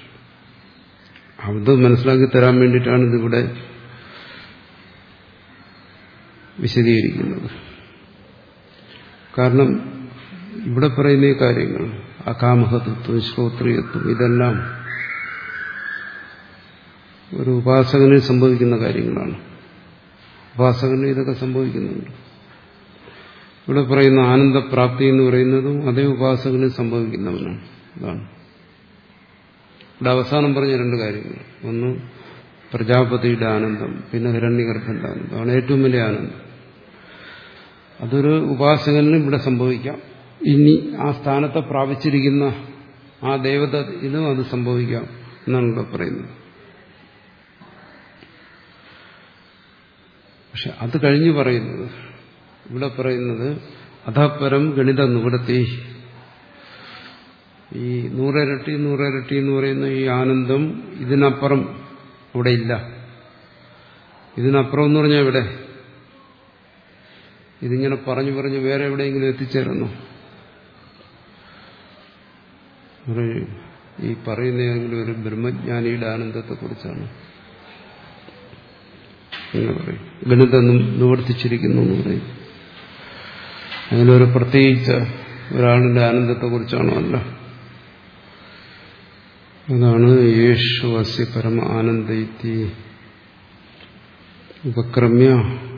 അത് മനസ്സിലാക്കി തരാൻ വേണ്ടിയിട്ടാണ് ഇതിവിടെ വിശദീകരിക്കുന്നത്. കാരണം ഇവിടെ പറയുന്ന ഈ കാര്യങ്ങൾ, അകാമഹതത്വം, ശ്രോത്രിയത്വം, ഇതെല്ലാം ഒരു ഉപാസകന് സംഭവിക്കുന്ന കാര്യങ്ങളാണ്. ഉപാസകന് ഇതൊക്കെ സംഭവിക്കുന്നുണ്ട്. ഇവിടെ പറയുന്ന ആനന്ദപ്രാപ്തി എന്ന് പറയുന്നതും അതേ ഉപാസകന് സംഭവിക്കുന്നവനാണ്. അതാണ് ഇവിടെ അവസാനം പറഞ്ഞ രണ്ട് കാര്യങ്ങൾ. ഒന്ന് പ്രജാപതിയുടെ ആനന്ദം, പിന്നെ ഹിരണ്യഗർഭന്റെ ആനന്ദം. അതാണ് ഏറ്റവും വലിയ ആനന്ദം. അതൊരു ഉപാസകന് ഇവിടെ സംഭവിക്കാം. ഇനി ആ സ്ഥാനത്തെ പ്രാപിച്ചിരിക്കുന്ന ആ ദേവത ഇതും അത് സംഭവിക്കാം എന്നാണ് ഇവിടെ പറയുന്നത്. പക്ഷെ അത് കഴിഞ്ഞ് പറയുന്നത്, ഇവിടെ പറയുന്നത് അധപരം ഗണിത നിവൃത്തി. ഈ നൂറിരട്ടി നൂറിരട്ടി എന്ന് പറയുന്ന ഈ ആനന്ദം ഇതിനപ്പുറം അവിടെ ഇല്ല. ഇതിനപ്പുറം എന്ന് പറഞ്ഞാൽ ഇവിടെ ഇതിങ്ങനെ പറഞ്ഞു പറഞ്ഞ് വേറെ എവിടെയെങ്കിലും എത്തിച്ചേരുന്നു? ഈ പറയുന്ന ഏതെങ്കിലും ഒരു ബ്രഹ്മജ്ഞാനിയുടെ ആനന്ദത്തെക്കുറിച്ചാണ് എന്ന് പറയും. ഗണിതം നിവർത്തിച്ചിരിക്കുന്നു എന്ന് പറയും. അങ്ങനെ ഒരു പ്രത്യേകിച്ച ഒരാളിന്റെ ആനന്ദത്തെക്കുറിച്ചാണോ? അല്ല. അതാണ് യേശു അസ്യ പരമ ആനന്ദൈതി ഉപക്രമ്യ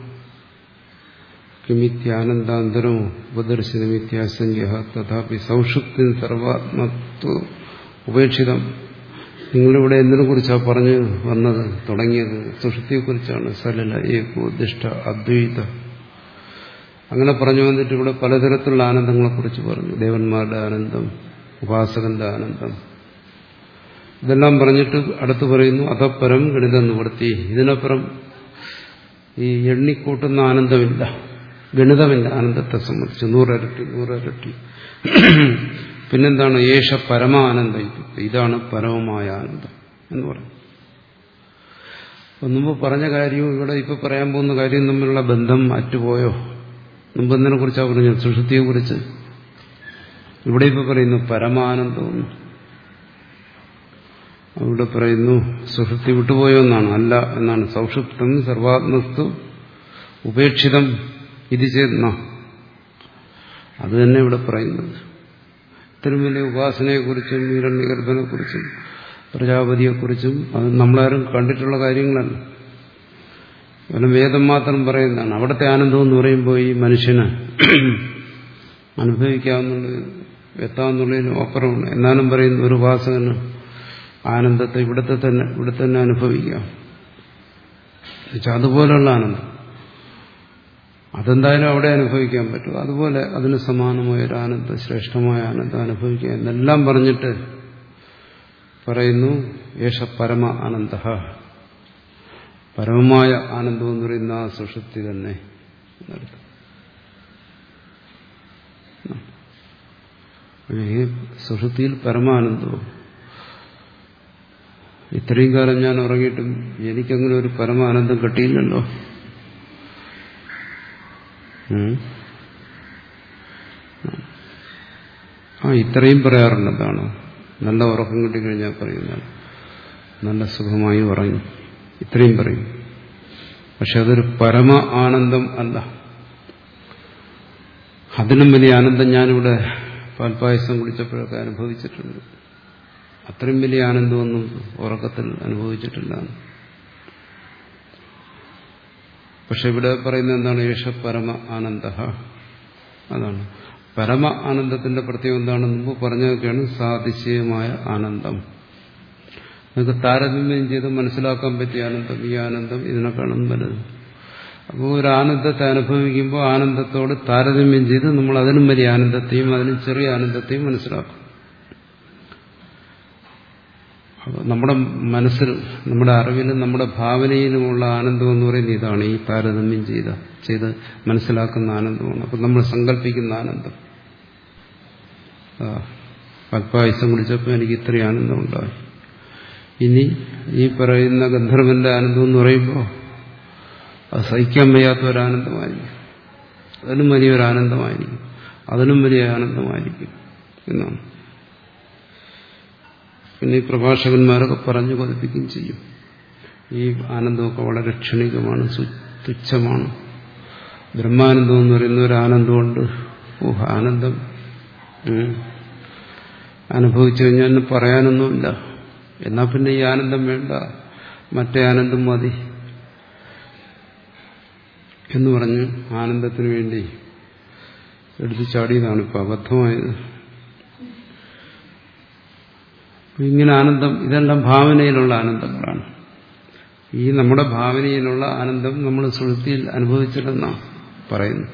കിമിത്യാനന്ദാന്തരം ഉപദർശനമിത്യാസംഖ്യ തഥാപി സൗഷുപ്തി സർവാത്മത്വ ഉപേക്ഷിതം. നിങ്ങളിവിടെ എന്തിനെ കുറിച്ചാണ് പറഞ്ഞു വന്നത്, തുടങ്ങിയത്? സുഷുപ്തിയെക്കുറിച്ചാണ്. സലല ഏകോ ദിഷ്ട അദ്വൈത അങ്ങനെ പറഞ്ഞു വന്നിട്ട് ഇവിടെ പലതരത്തിലുള്ള ആനന്ദങ്ങളെക്കുറിച്ച് പറഞ്ഞു. ദേവന്മാരുടെ ആനന്ദം, ഉപാസകന്റെ ആനന്ദം, ഇതെല്ലാം പറഞ്ഞിട്ട് അടുത്ത് പറയുന്നു അധപ്പരം ഗണിത നിവൃത്തി. ഇതിനപ്പുറം ഈ എണ്ണിക്കൂട്ടുന്ന ആനന്ദമില്ല, ഗണിതമില്ല ആനന്ദത്തെ സംബന്ധിച്ച്. നൂറരട്ടി നൂറരട്ടി. പിന്നെന്താണ്? യേശ പരമാനന്ദം. ഇതാണ് പരമമായ ആനന്ദം എന്ന് പറയും. മുമ്പ് പറഞ്ഞ കാര്യവും ഇവിടെ ഇപ്പൊ പറയാൻ പോകുന്ന കാര്യം തമ്മിലുള്ള ബന്ധം അറ്റുപോയോ? മുമ്പ് എന്തിനെ കുറിച്ചാണ് പറഞ്ഞത്? സുഷുപ്തിയെ കുറിച്ച്. ഇവിടെ ഇപ്പൊ പറയുന്നു പരമാനന്ദം. അവിടെ പറയുന്നു സുഷുപ്തി വിട്ടുപോയോ എന്നാണ്. അല്ല എന്നാണ്. സൗഷുപ്തം സർവാത്മസ്തു ഉപേക്ഷിതം ഇത് ചേർന്ന അത് തന്നെ ഇവിടെ പറയുന്നത്. ഇത്രയും വലിയ ഉപാസനയെക്കുറിച്ചും ഹിരണ്യഗർഭനെക്കുറിച്ചും പ്രജാപതിയെക്കുറിച്ചും അത് നമ്മളാരും കണ്ടിട്ടുള്ള കാര്യങ്ങളല്ല. കാരണം വേദം മാത്രം പറയുന്നതാണ്. അവിടുത്തെ ആനന്ദം എന്ന് പറയുമ്പോൾ ഈ മനുഷ്യന് അനുഭവിക്കാവുന്ന എത്താവുന്നതിനും അപ്പുറമുണ്ട്. എന്നാലും പറയുന്ന ഒരു ഉപാസകന് ആനന്ദത്തെ ഇവിടുത്തെ തന്നെ ഇവിടെ തന്നെ അനുഭവിക്കാം. എന്നുവെച്ചാൽ അതുപോലെയുള്ള ആനന്ദം അതെന്തായാലും അവിടെ അനുഭവിക്കാൻ പറ്റും. അതുപോലെ അതിന് സമാനമായ ഒരു ആനന്ദം, ശ്രേഷ്ഠമായ ആനന്ദം അനുഭവിക്കാം എന്നെല്ലാം പറഞ്ഞിട്ട് പറയുന്നു യേശ പരമ ആനന്ദ. പരമമായ ആനന്ദം എന്ന് പറയുന്ന ആ സുഷുപ്തി തന്നെ എന്നർത്ഥം. ഈ സുഷുപ്തിയിൽ പരമാനന്ദവും ഇത്രയും കാലം ഞാൻ ഉറങ്ങിയിട്ടും എനിക്കങ്ങനെ ഒരു പരമാനന്ദം കിട്ടിയില്ലല്ലോ. ആ ഇത്രയും പറയാറുണ്ട്. എന്താണ് നല്ല ഉറക്കം കിട്ടിക്കഴിഞ്ഞാൽ പറയുന്നതാണ് നല്ല സുഖമായി ഉറങ്ങി, ഇത്രയും പറയും. പക്ഷെ അതൊരു പരമ ആനന്ദം അല്ല. അതിനും വലിയ ആനന്ദം ഞാനിവിടെ പാൽപ്പായസം കുടിച്ചപ്പോഴൊക്കെ അനുഭവിച്ചിട്ടുണ്ട്. അത്രയും വലിയ ആനന്ദമൊന്നും ഉറക്കത്തിൽ അനുഭവിച്ചിട്ടില്ല. പക്ഷെ ഇവിടെ പറയുന്നത് എന്താണ്? യേശ പരമ ആനന്ദ. അതാണ് പരമ ആനന്ദത്തിന്റെ പ്രത്യേകം. എന്താണ് മുമ്പ് പറഞ്ഞതൊക്കെയാണ് സാതിശയമായ ആനന്ദം. നമുക്ക് താരതമ്യം ചെയ്ത് മനസ്സിലാക്കാൻ പറ്റിയ ആനന്ദം. ഈ ആനന്ദം ഇതിനെക്കാളും വലുത്. അപ്പോൾ ഒരു ആനന്ദത്തെ അനുഭവിക്കുമ്പോൾ ആനന്ദത്തോട് താരതമ്യം ചെയ്ത് നമ്മൾ അതിനും വലിയ ആനന്ദത്തെയും അതിനും ചെറിയ ആനന്ദത്തെയും മനസ്സിലാക്കും. നമ്മുടെ മനസ്സിൽ, നമ്മുടെ അറിവിലും നമ്മുടെ ഭാവനയിലുമുള്ള ആനന്ദം എന്ന് പറയുന്നത് ഇതാണ്. ഈ താരതമ്യം ചെയ്ത ചെയ്ത് മനസ്സിലാക്കുന്ന ആനന്ദമാണ്. അപ്പം നമ്മൾ സങ്കല്പിക്കുന്ന ആനന്ദം. പൽപ്പായസം കുടിച്ചപ്പോൾ എനിക്ക് ഇത്രയും ആനന്ദം ഉണ്ടായി. ഇനി ഈ പറയുന്ന ഗന്ധർവന്റെ ആനന്ദം എന്ന് പറയുമ്പോൾ അത് സഹിക്കാൻ വയ്യാത്ത ഒരാനന്ദമായിരിക്കും. അതിനും വലിയൊരാനന്ദമായിരിക്കും. അതിനും വലിയ ആനന്ദമായിരിക്കും എന്നാണ്. പിന്നെ ഈ പ്രഭാഷകന്മാരൊക്കെ പറഞ്ഞു കൊതിപ്പിക്കുകയും ചെയ്യും. ഈ ആനന്ദമൊക്കെ വളരെ ക്ഷണികമാണ്, തുച്ഛമാണ്. ബ്രഹ്മാനന്ദം എന്ന് പറയുന്ന ഒരു ആനന്ദമുണ്ട്. ഓ ആനന്ദം അനുഭവിച്ചു കഴിഞ്ഞാൽ പറയാനൊന്നുമില്ല. എന്നാൽ പിന്നെ ഈ ആനന്ദം വേണ്ട, മറ്റേ ആനന്ദം മതി എന്ന് പറഞ്ഞ് ആനന്ദത്തിന് വേണ്ടി എടുത്തു ചാടിയതാണ് ഇപ്പം അബദ്ധമായത്. ഇങ്ങനെ ആനന്ദം, ഇതെല്ലാം ഭാവനയിലുള്ള ആനന്ദങ്ങളാണ്. ഈ നമ്മുടെ ഭാവനയിലുള്ള ആനന്ദം നമ്മൾ സുഷുപ്തിയിൽ അനുഭവിച്ചില്ലെന്നാണ് പറയുന്നു.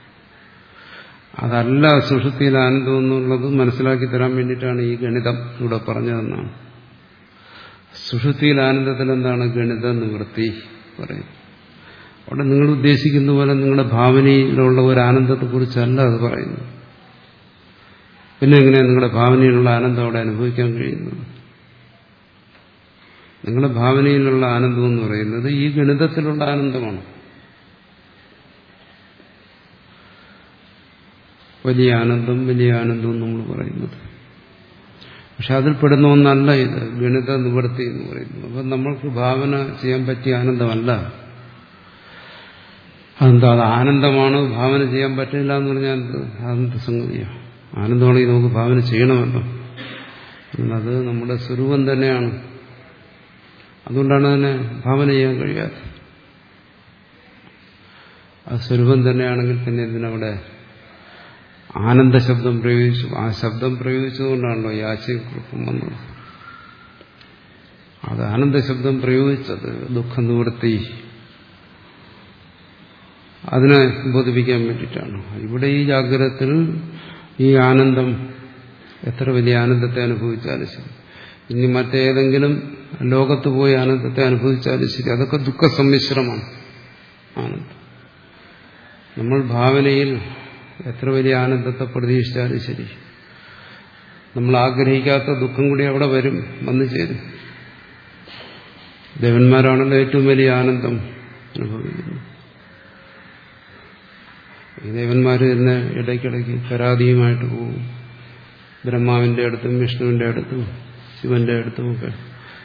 അതല്ല സുഷുപ്തിയിൽ ആനന്ദം എന്നുള്ളത് മനസ്സിലാക്കി തരാൻ വേണ്ടിയിട്ടാണ് ഈ ഗണിതം ഇവിടെ പറഞ്ഞതെന്നാണ്. സുഷുപ്തിയിൽ ആനന്ദത്തിൽ എന്താണ്? ഗണിത നിവൃത്തി പറയുന്നു. അവിടെ നിങ്ങൾ ഉദ്ദേശിക്കുന്ന പോലെ നിങ്ങളുടെ ഭാവനയിലുള്ള ഒരു ആനന്ദത്തെക്കുറിച്ചല്ല അത് പറയുന്നു. പിന്നെ എങ്ങനെയാണ് നിങ്ങളുടെ ഭാവനയിലുള്ള ആനന്ദം അവിടെ അനുഭവിക്കാൻ കഴിയുന്നത്? നിങ്ങളുടെ ഭാവനയിലുള്ള ആനന്ദം എന്ന് പറയുന്നത് ഈ ഗണിതത്തിലുള്ള ആനന്ദമാണ്. വലിയ ആനന്ദം, വലിയ ആനന്ദം നമ്മൾ പറയുന്നത്. പക്ഷെ അതിൽപ്പെടുന്ന ഒന്നല്ല ഇത് ഗണിത നിവൃത്തി എന്ന് പറയുന്നത്. അപ്പം നമ്മൾക്ക് ഭാവന ചെയ്യാൻ പറ്റിയ ആനന്ദമല്ല. അതെന്താ? അത് ആനന്ദമാണ്, ഭാവന ചെയ്യാൻ പറ്റില്ല എന്ന് പറഞ്ഞാൽ അതെന്ത് സംഗതിയാണ്? ആനന്ദമാണെങ്കിൽ നമുക്ക് ഭാവന ചെയ്യണമല്ലോ. അത് നമ്മുടെ സ്വരൂപം തന്നെയാണ്. അതുകൊണ്ടാണ് അതിനെ ഭാവന ചെയ്യാൻ കഴിയാത്തത്. ആ സ്വരൂപം തന്നെയാണെങ്കിൽ പിന്നെ ഇതിനവിടെ ആനന്ദ ശബ്ദം പ്രയോഗിച്ചു. ആ ശബ്ദം പ്രയോഗിച്ചതുകൊണ്ടാണല്ലോ ഈ ആശയക്കുഴപ്പം വന്നത്. അത് ആനന്ദ ശബ്ദം പ്രയോഗിച്ചത് ദുഃഖ നിവൃത്തി അതിനെ ബോധിപ്പിക്കാൻ വേണ്ടിയിട്ടാണ്. ഇവിടെ ഈ ജാഗ്രതത്തിൽ ഈ ആനന്ദം എത്ര വലിയ ആനന്ദത്തെ അനുഭവിച്ചാലും ശരി, ഇനി മറ്റേതെങ്കിലും ലോകത്ത് പോയി ആനന്ദത്തെ അനുഭവിച്ചാലും ശരി, അതൊക്കെ ദുഃഖ സമ്മിശ്രമാണ് ആനന്ദം. നമ്മൾ ഭാവനയിൽ എത്ര വലിയ ആനന്ദത്തെ പ്രതീക്ഷിച്ചാലും ശരി, നമ്മൾ ആഗ്രഹിക്കാത്ത ദുഃഖം കൂടി അവിടെ വരും, വന്നു ചേരും. ദേവന്മാരാണല്ലോ ഏറ്റവും വലിയ ആനന്ദം അനുഭവിക്കുന്നത്. ഈ ദേവന്മാർ തന്നെ ഇടയ്ക്കിടയ്ക്ക് പരാതിയുമായിട്ട് പോകും. ബ്രഹ്മാവിന്റെ അടുത്തും വിഷ്ണുവിന്റെ അടുത്തും ശിവന്റെ അടുത്തുമൊക്കെ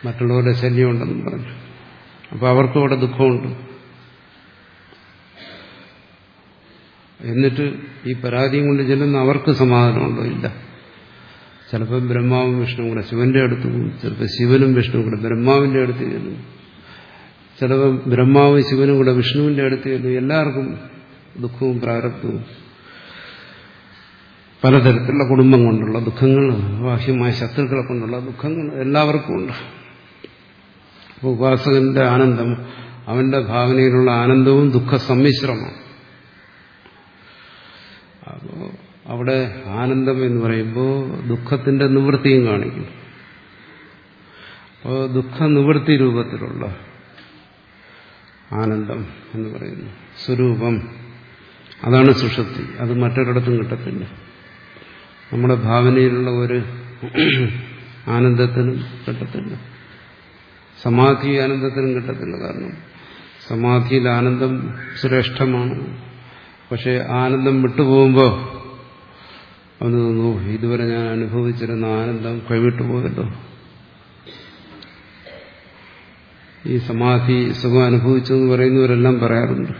മറ്റുള്ളവരുടെ ശല്യമുണ്ടെന്നും പറഞ്ഞു. അപ്പോൾ അവർക്കും അവിടെ ദുഃഖമുണ്ട്. എന്നിട്ട് ഈ പരാതിയും കൊണ്ട് ചെല്ലുന്ന അവർക്ക് സമാധാനമുണ്ടോ? ഇല്ല. ചിലപ്പോൾ ബ്രഹ്മാവും വിഷ്ണുവും കൂടെ ശിവന്റെ അടുത്ത് പോകും, ചിലപ്പോൾ ശിവനും വിഷ്ണുവും കൂടെ ബ്രഹ്മാവിന്റെ അടുത്ത് ചെല്ലും, ചിലപ്പോൾ ബ്രഹ്മാവും ശിവനും കൂടെ വിഷ്ണുവിന്റെ അടുത്ത് ചെല്ലും. എല്ലാവർക്കും ദുഃഖവും പ്രാരബ്ധവും, പലതരത്തിലുള്ള കുടുംബം കൊണ്ടുള്ള ദുഃഖങ്ങൾ, ബാഹ്യമായ ശത്രുക്കളെ കൊണ്ടുള്ള ദുഃഖങ്ങൾ എല്ലാവർക്കും ഉണ്ട്. അപ്പോൾ ഉപാസകന്റെ ആനന്ദം, അവന്റെ ഭാവനയിലുള്ള ആനന്ദവും ദുഃഖ സമ്മിശ്രമാണ്. അപ്പോൾ അവിടെ ആനന്ദം എന്ന് പറയുമ്പോൾ ദുഃഖത്തിന്റെ നിവൃത്തിയും കാണിക്കും. അപ്പോൾ ദുഃഖ നിവൃത്തി രൂപത്തിലുള്ള ആനന്ദം എന്ന് പറയുന്നു സ്വരൂപം, അതാണ് സുഷുപ്തി. അത് മറ്റൊരിടത്തും കിട്ടത്തില്ല. നമ്മുടെ ഭാവനയിലുള്ള ഒരു ആനന്ദത്തിനും കിട്ടത്തില്ല, സമാധി ആനന്ദത്തിനും കിട്ടത്തില്ല. കാരണം സമാധിയിൽ ആനന്ദം ശ്രേഷ്ഠമാണ്. പക്ഷെ ആനന്ദം വിട്ടുപോകുമ്പോൾ അവന് തോന്നുന്നു, ഇതുവരെ ഞാൻ അനുഭവിച്ചിരുന്ന ആനന്ദം കൈവിട്ടു പോയല്ലോ. ഈ സമാധി സുഖം അനുഭവിച്ചു എന്ന് പറയുന്നവരെല്ലാം പറയാറുണ്ട്,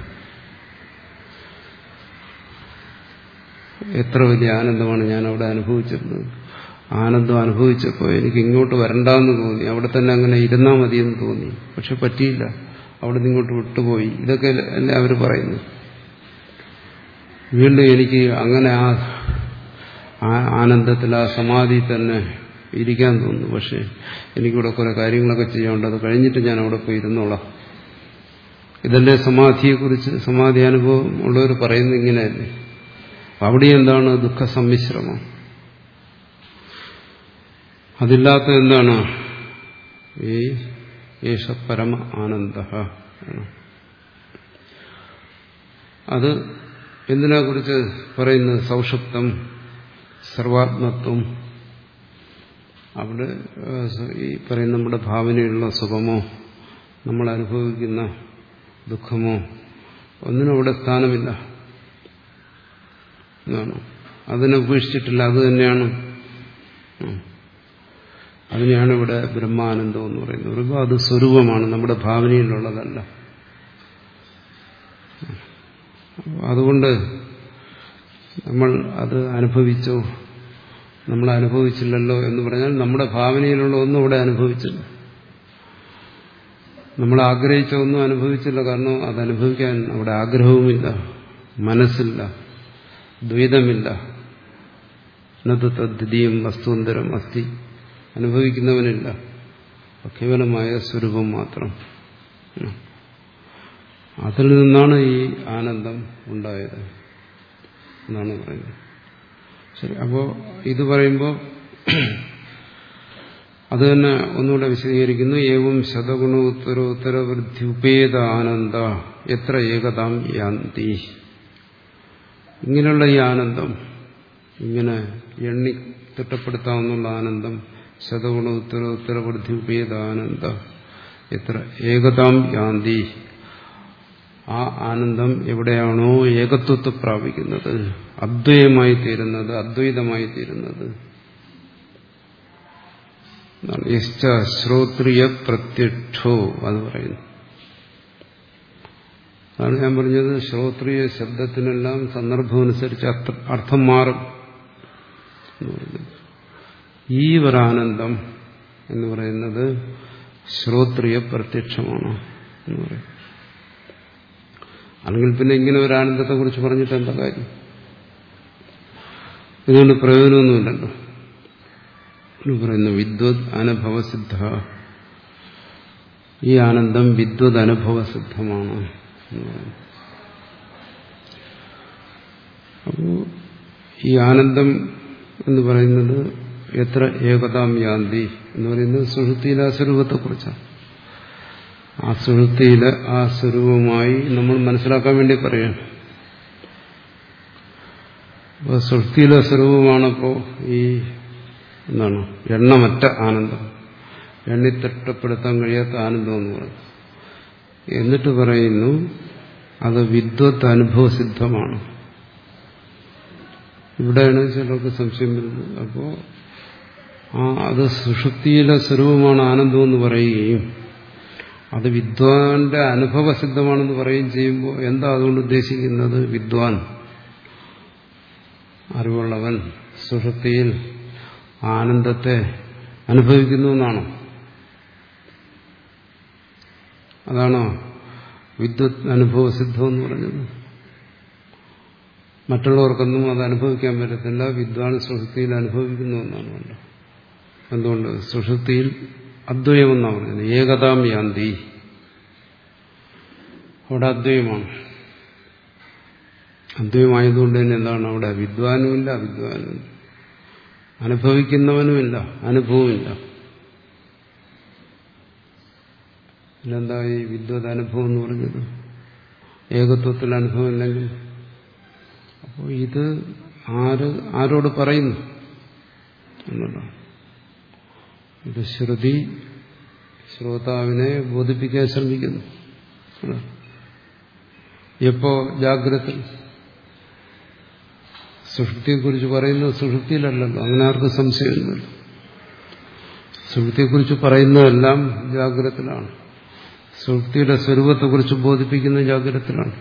എത്ര വലിയ ആനന്ദമാണ് ഞാൻ അവിടെ അനുഭവിച്ചിരുന്നത്. ആനന്ദം അനുഭവിച്ചപ്പോൾ എനിക്ക് ഇങ്ങോട്ട് വരണ്ടെന്ന് തോന്നി, അവിടെ തന്നെ അങ്ങനെ ഇരുന്നാൽ മതിയെന്ന് തോന്നി. പക്ഷെ പറ്റിയില്ല, അവിടെ നിന്ന് ഇങ്ങോട്ട് വിട്ടുപോയി. ഇതൊക്കെ അല്ലേ അവർ പറയുന്നു. വീണ്ടും എനിക്ക് അങ്ങനെ ആ ആനന്ദത്തിൽ, ആ സമാധി തന്നെ ഇരിക്കാൻ തോന്നുന്നു. പക്ഷെ എനിക്കിവിടെ കുറെ കാര്യങ്ങളൊക്കെ ചെയ്യാനുണ്ട്, അത് കഴിഞ്ഞിട്ട് ഞാൻ അവിടെ പോയി ഇരുന്നോളാം. ഇതല്ലേ സമാധിയെക്കുറിച്ച്, സമാധി അനുഭവം ഉള്ളവർ പറയുന്നത് ഇങ്ങനെയല്ലേ. അവിടെ എന്താണ് ദുഃഖ സമ്മിശ്രമം. അതില്ലാത്ത എന്താണ് ഈ ഏഷ പരമ ആനന്ദ. അത് എന്തിനെ കുറിച്ച് പറയുന്നത്? സൗഷുപ്തം, സർവാത്മത്വം. അവിടെ ഈ പറയുന്ന നമ്മുടെ ഭാവനയുള്ള സുഖമോ നമ്മൾ അനുഭവിക്കുന്ന ദുഃഖമോ ഒന്നിനും അവിടെ സ്ഥാനമില്ല എന്നാണ്. അതിനെ ഉപേക്ഷിച്ചിട്ടില്ല, അത് തന്നെയാണ്. അതിനെയാണ് ഇവിടെ ബ്രഹ്മാനന്ദം എന്ന് പറയുന്നത്. അത് സ്വരൂപമാണ്, നമ്മുടെ ഭാവനയിലുള്ളതല്ല. അതുകൊണ്ട് നമ്മൾ അത് അനുഭവിച്ചോ, നമ്മൾ അനുഭവിച്ചില്ലല്ലോ എന്ന് പറഞ്ഞാൽ നമ്മുടെ ഭാവനയിലുള്ള ഒന്നും ഇവിടെ അനുഭവിച്ചില്ല. നമ്മൾ ആഗ്രഹിച്ച ഒന്നും അനുഭവിച്ചില്ല. കാരണം അത് അനുഭവിക്കാൻ അവിടെ ആഗ്രഹവുമില്ല, മനസ്സില്ല, ദ്വൈതമില്ല. നത് തദ്ദ്വിതീയം വസ്തുന്തരം അസ്തി, അനുഭവിക്കുന്നവനില്ല, കേവലമായ സ്വരൂപം മാത്രം. അതിൽ നിന്നാണ് ഈ ആനന്ദം ഉണ്ടായത് എന്നാണ് പറയുന്നത്. ശരി, അപ്പോൾ ഇത് പറയുമ്പോൾ അത് തന്നെ ഒന്നുകൂടെ വിശദീകരിക്കുന്നു. ഏവം ശതഗുണോത്തരോത്തരവൃദ്ധ്യുപേത ആനന്ദ എത്ര ഏകതാം യാന്തി. ഇങ്ങനെയുള്ള ഈ ആനന്ദം, ഇങ്ങനെ എണ്ണി തിട്ടപ്പെടുത്താവുന്ന ആനന്ദം, ശതഗുണോത്തരോത്തരവൃദ്ധ്യുപേത ആനന്ദ എത്ര ഏകതാം യാന്തി. ആ ആനന്ദം എവിടെയാണോ ഏകത്വത്തെ പ്രാപിക്കുന്നത്, അദ്വൈതമായി തീരുന്നത്, അദ്വൈതമായി തീരുന്നത്, ശ്രോത്രിയ പ്രത്യക്ഷോ അത് പറയുന്നു. അതാണ് ഞാൻ പറഞ്ഞത്, ശ്രോത്രിയ ശബ്ദത്തിനെല്ലാം സന്ദർഭമനുസരിച്ച് അർത്ഥം മാറും എന്ന് പറയുന്നത്. ഈ ഒരാനന്ദം എന്ന് പറയുന്നത് ശ്രോത്രിയ പ്രത്യക്ഷമാണ് എന്ന് പറയും. അല്ലെങ്കിൽ പിന്നെ ഇങ്ങനെ ഒരു ആനന്ദത്തെ കുറിച്ച് പറഞ്ഞിട്ട് എന്താ കാര്യം? ഇതുകൊണ്ട് പ്രയോജനമൊന്നുമില്ലല്ലോ. പറയുന്നു വിദ്വത് അനുഭവസിദ്ധ. ഈ ആനന്ദം വിദ്വത് അനുഭവസിദ്ധമാണ് എന്ന് പറയുന്നു. അപ്പോ ഈ ആനന്ദം എന്ന് പറയുന്നത് എത്ര ഏകതാം യാന്തി എന്ന് പറയുന്നത് സുഷുപ്തിയിലെ ആ സ്വരൂപത്തെക്കുറിച്ചാണ്. ആ സുഷുപ്തിയിലെ ആ സ്വരൂപമായി നമ്മൾ മനസ്സിലാക്കാൻ വേണ്ടി പറയുകയാണ്. അപ്പോൾ സുഷുപ്തിയിലെ സ്വരൂപമാണപ്പോ ഈ എന്താണ് എണ്ണമറ്റ ആനന്ദം, എണ്ണിത്തിട്ടപ്പെടുത്താൻ കഴിയാത്ത ആനന്ദം എന്ന് പറയും. എന്നിട്ട് പറയുന്നു അത് വിദ്വത് അനുഭവസിദ്ധമാണ്. ഇവിടെയാണ് ചിലർക്ക് സംശയം വരുന്നത്. അപ്പോൾ ആ അത് സുഷുപ്തിയിലെ സ്വരൂപമാണ് ആനന്ദമെന്ന് പറയുകയും അത് വിദ്വാന്റെ അനുഭവസിദ്ധമാണെന്ന് പറയുകയും ചെയ്യുമ്പോൾ എന്താ അതുകൊണ്ട് ഉദ്ദേശിക്കുന്നത്? വിദ്വാൻ, അറിവുള്ളവൻ സുഷുപ്തിയിൽ ആനന്ദത്തെ അനുഭവിക്കുന്നു എന്നാണോ? അതാണോ വിദ്വത് അനുഭവസിദ്ധം എന്ന് പറഞ്ഞത്? മറ്റുള്ളവർക്കൊന്നും അത് അനുഭവിക്കാൻ പറ്റത്തില്ല, വിദ്വാൻ സുഷുപ്തിയിൽ അനുഭവിക്കുന്നു എന്നാണ് വേണ്ടത്. എന്തുകൊണ്ട്? സുഷുപ്തിയിൽ അദ്വയമെന്നാണ് പറഞ്ഞത്. ഏകതാം യാന്തി, അവിടെ അദ്വയമാണ്. അദ്വയമായതുകൊണ്ട് തന്നെ എന്താണ് അവിടെ? വിദ്വാനുമില്ല അവിദ്വാനുമില്ല, അനുഭവിക്കുന്നവനുമില്ല അനുഭവമില്ല. പിന്നെന്താ ഈ വിദ്വത് അനുഭവം എന്ന് പറഞ്ഞത്? ഏകത്വത്തിൽ അനുഭവം ഇല്ലെങ്കിൽ അപ്പോൾ ഇത് ആര് ആരോട് പറയുന്നു എന്നതാണ്. ഇത് ശ്രുതി ശ്രോതാവിനെ ബോധിപ്പിക്കാൻ ശ്രമിക്കുന്നു. എപ്പോ? ജാഗ്രത. സുഷുപ്തിയെക്കുറിച്ച് പറയുന്നത് സുഷുപ്തിയിലല്ലല്ലോ, അങ്ങനെ ആർക്കും സംശയമൊന്നുമില്ല. സുഷുപ്തിയെക്കുറിച്ച് പറയുന്നതെല്ലാം ജാഗ്രതത്തിലാണ്. സുഷുപ്തിയുടെ സ്വരൂപത്തെക്കുറിച്ച് ബോധിപ്പിക്കുന്ന ജാഗ്രതത്തിലാണ്.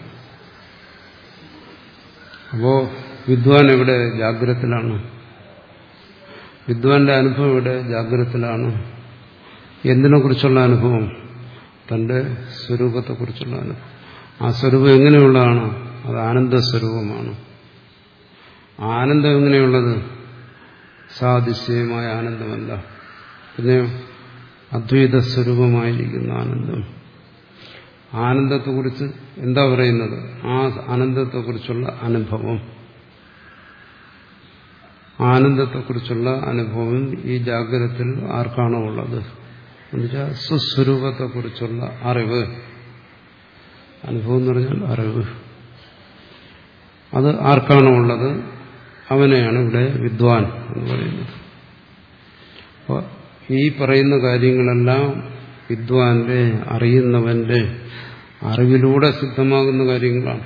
അപ്പോ വിദ്വാൻ എവിടെ? ജാഗ്രതത്തിലാണ്. വിദ്വാന്റെ അനുഭവം ഇവിടെ ജാഗ്രതത്തിലാണ്. എന്തിനെ കുറിച്ചുള്ള അനുഭവം? തന്റെ സ്വരൂപത്തെക്കുറിച്ചുള്ള അനുഭവം. ആ സ്വരൂപം എങ്ങനെയുള്ളതാണ്? അത് ആനന്ദസ്വരൂപമാണ്. ആനന്ദം എങ്ങനെയുള്ളത്? സാദൃശ്യമായ ആനന്ദമല്ല, പിന്നെ അദ്വൈത സ്വരൂപമായിരിക്കുന്ന ആനന്ദം. ആനന്ദത്തെക്കുറിച്ച് എന്താ പറയുന്നത്? ആ ആനന്ദത്തെക്കുറിച്ചുള്ള അനുഭവം. ആനന്ദത്തെക്കുറിച്ചുള്ള അനുഭവം ഈ ജാഗ്രതത്തിൽ ആർക്കാണോ ഉള്ളത്? എന്നുവെച്ചാൽ സ്വസ്വരൂപത്തെക്കുറിച്ചുള്ള അറിവ്. അനുഭവം എന്ന് പറഞ്ഞാൽ അറിവ്. അത് ആർക്കാണോ ഉള്ളത് അവനെയാണ് ഇവിടെ വിദ്വാൻ എന്ന് പറയുന്നത്. അപ്പോൾ ഈ പറയുന്ന കാര്യങ്ങളെല്ലാം വിദ്വാന്റെ, അറിയുന്നവന്റെ അറിവിലൂടെ സിദ്ധമാകുന്ന കാര്യങ്ങളാണ്.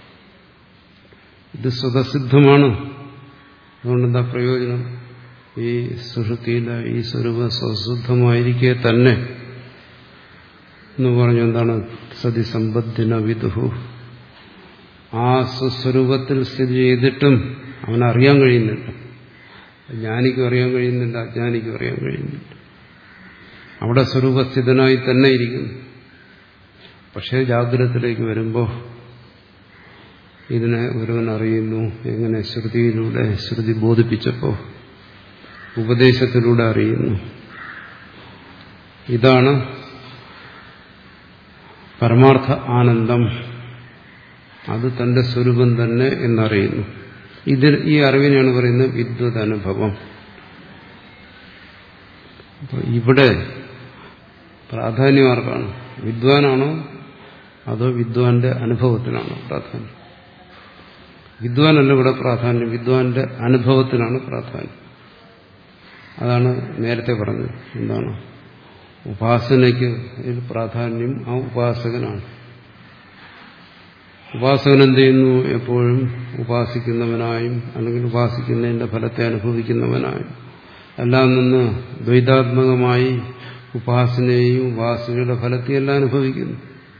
ഇത് സ്വതസിദ്ധമാണ്. അതുകൊണ്ടെന്താ പ്രയോജനം? ഈ സുഷുപ്തിയിലെ ഈ സ്വരൂപം സ്വസിദ്ധമായിരിക്കെ തന്നെ എന്ന് പറഞ്ഞു. എന്താണ്? സതി സമ്പദ്ധിന വിദുഹു. ആ സ്വസ്വരൂപത്തിൽ സ്ഥിതി ചെയ്തിട്ടും അവനറിയാൻ കഴിയുന്നില്ല. ജ്ഞാനിക്കും അറിയാൻ കഴിയുന്നില്ല, അജ്ഞാനിക്കും അറിയാൻ കഴിയുന്നില്ല. അവിടെ സ്വരൂപസ്ഥിതനായി തന്നെ ഇരിക്കുന്നു. പക്ഷേ ജാഗ്രതത്തിലേക്ക് വരുമ്പോൾ ഇതിനെ ഒരുവൻ അറിയുന്നു. എങ്ങനെ? ശ്രുതിയിലൂടെ, ശ്രുതി ബോധിപ്പിച്ചപ്പോൾ, ഉപദേശത്തിലൂടെ അറിയുന്നു. ഇതാണ് പരമാർത്ഥ ആനന്ദം. അത് തന്റെ സ്വരൂപം തന്നെ എന്നറിയുന്നു. ഇതിൽ ഈ അറിവിനെയാണ് പറയുന്നത് വിദ്വത് അനുഭവം. അപ്പോൾ ഇവിടെ പ്രാധാന്യം ആർക്കാണ്? വിദ്വാനാണോ അതോ വിദ്വാന്റെ അനുഭവത്തിനാണോ പ്രാധാന്യം? വിദ്വാനല്ല ഇവിടെ പ്രാധാന്യം, വിദ്വാന്റെ അനുഭവത്തിനാണ് പ്രാധാന്യം. അതാണ് നേരത്തെ പറഞ്ഞത്. എന്താണ്? ഉപാസനയ്ക്ക് ഇതിൽ പ്രാധാന്യം ആ ഉപാസകനാണ്. ഉപാസകൻ എന്ത് ചെയ്യുന്നു? എപ്പോഴും ഉപാസിക്കുന്നവനായും അല്ലെങ്കിൽ ഉപാസിക്കുന്നതിന്റെ ഫലത്തെ അനുഭവിക്കുന്നവനായും എല്ലാം നിന്ന് ദ്വൈതാത്മകമായി ഉപാസനയെയും ഉപാസനയുടെ ഫലത്തെയെല്ലാം അനുഭവിക്കുന്നു.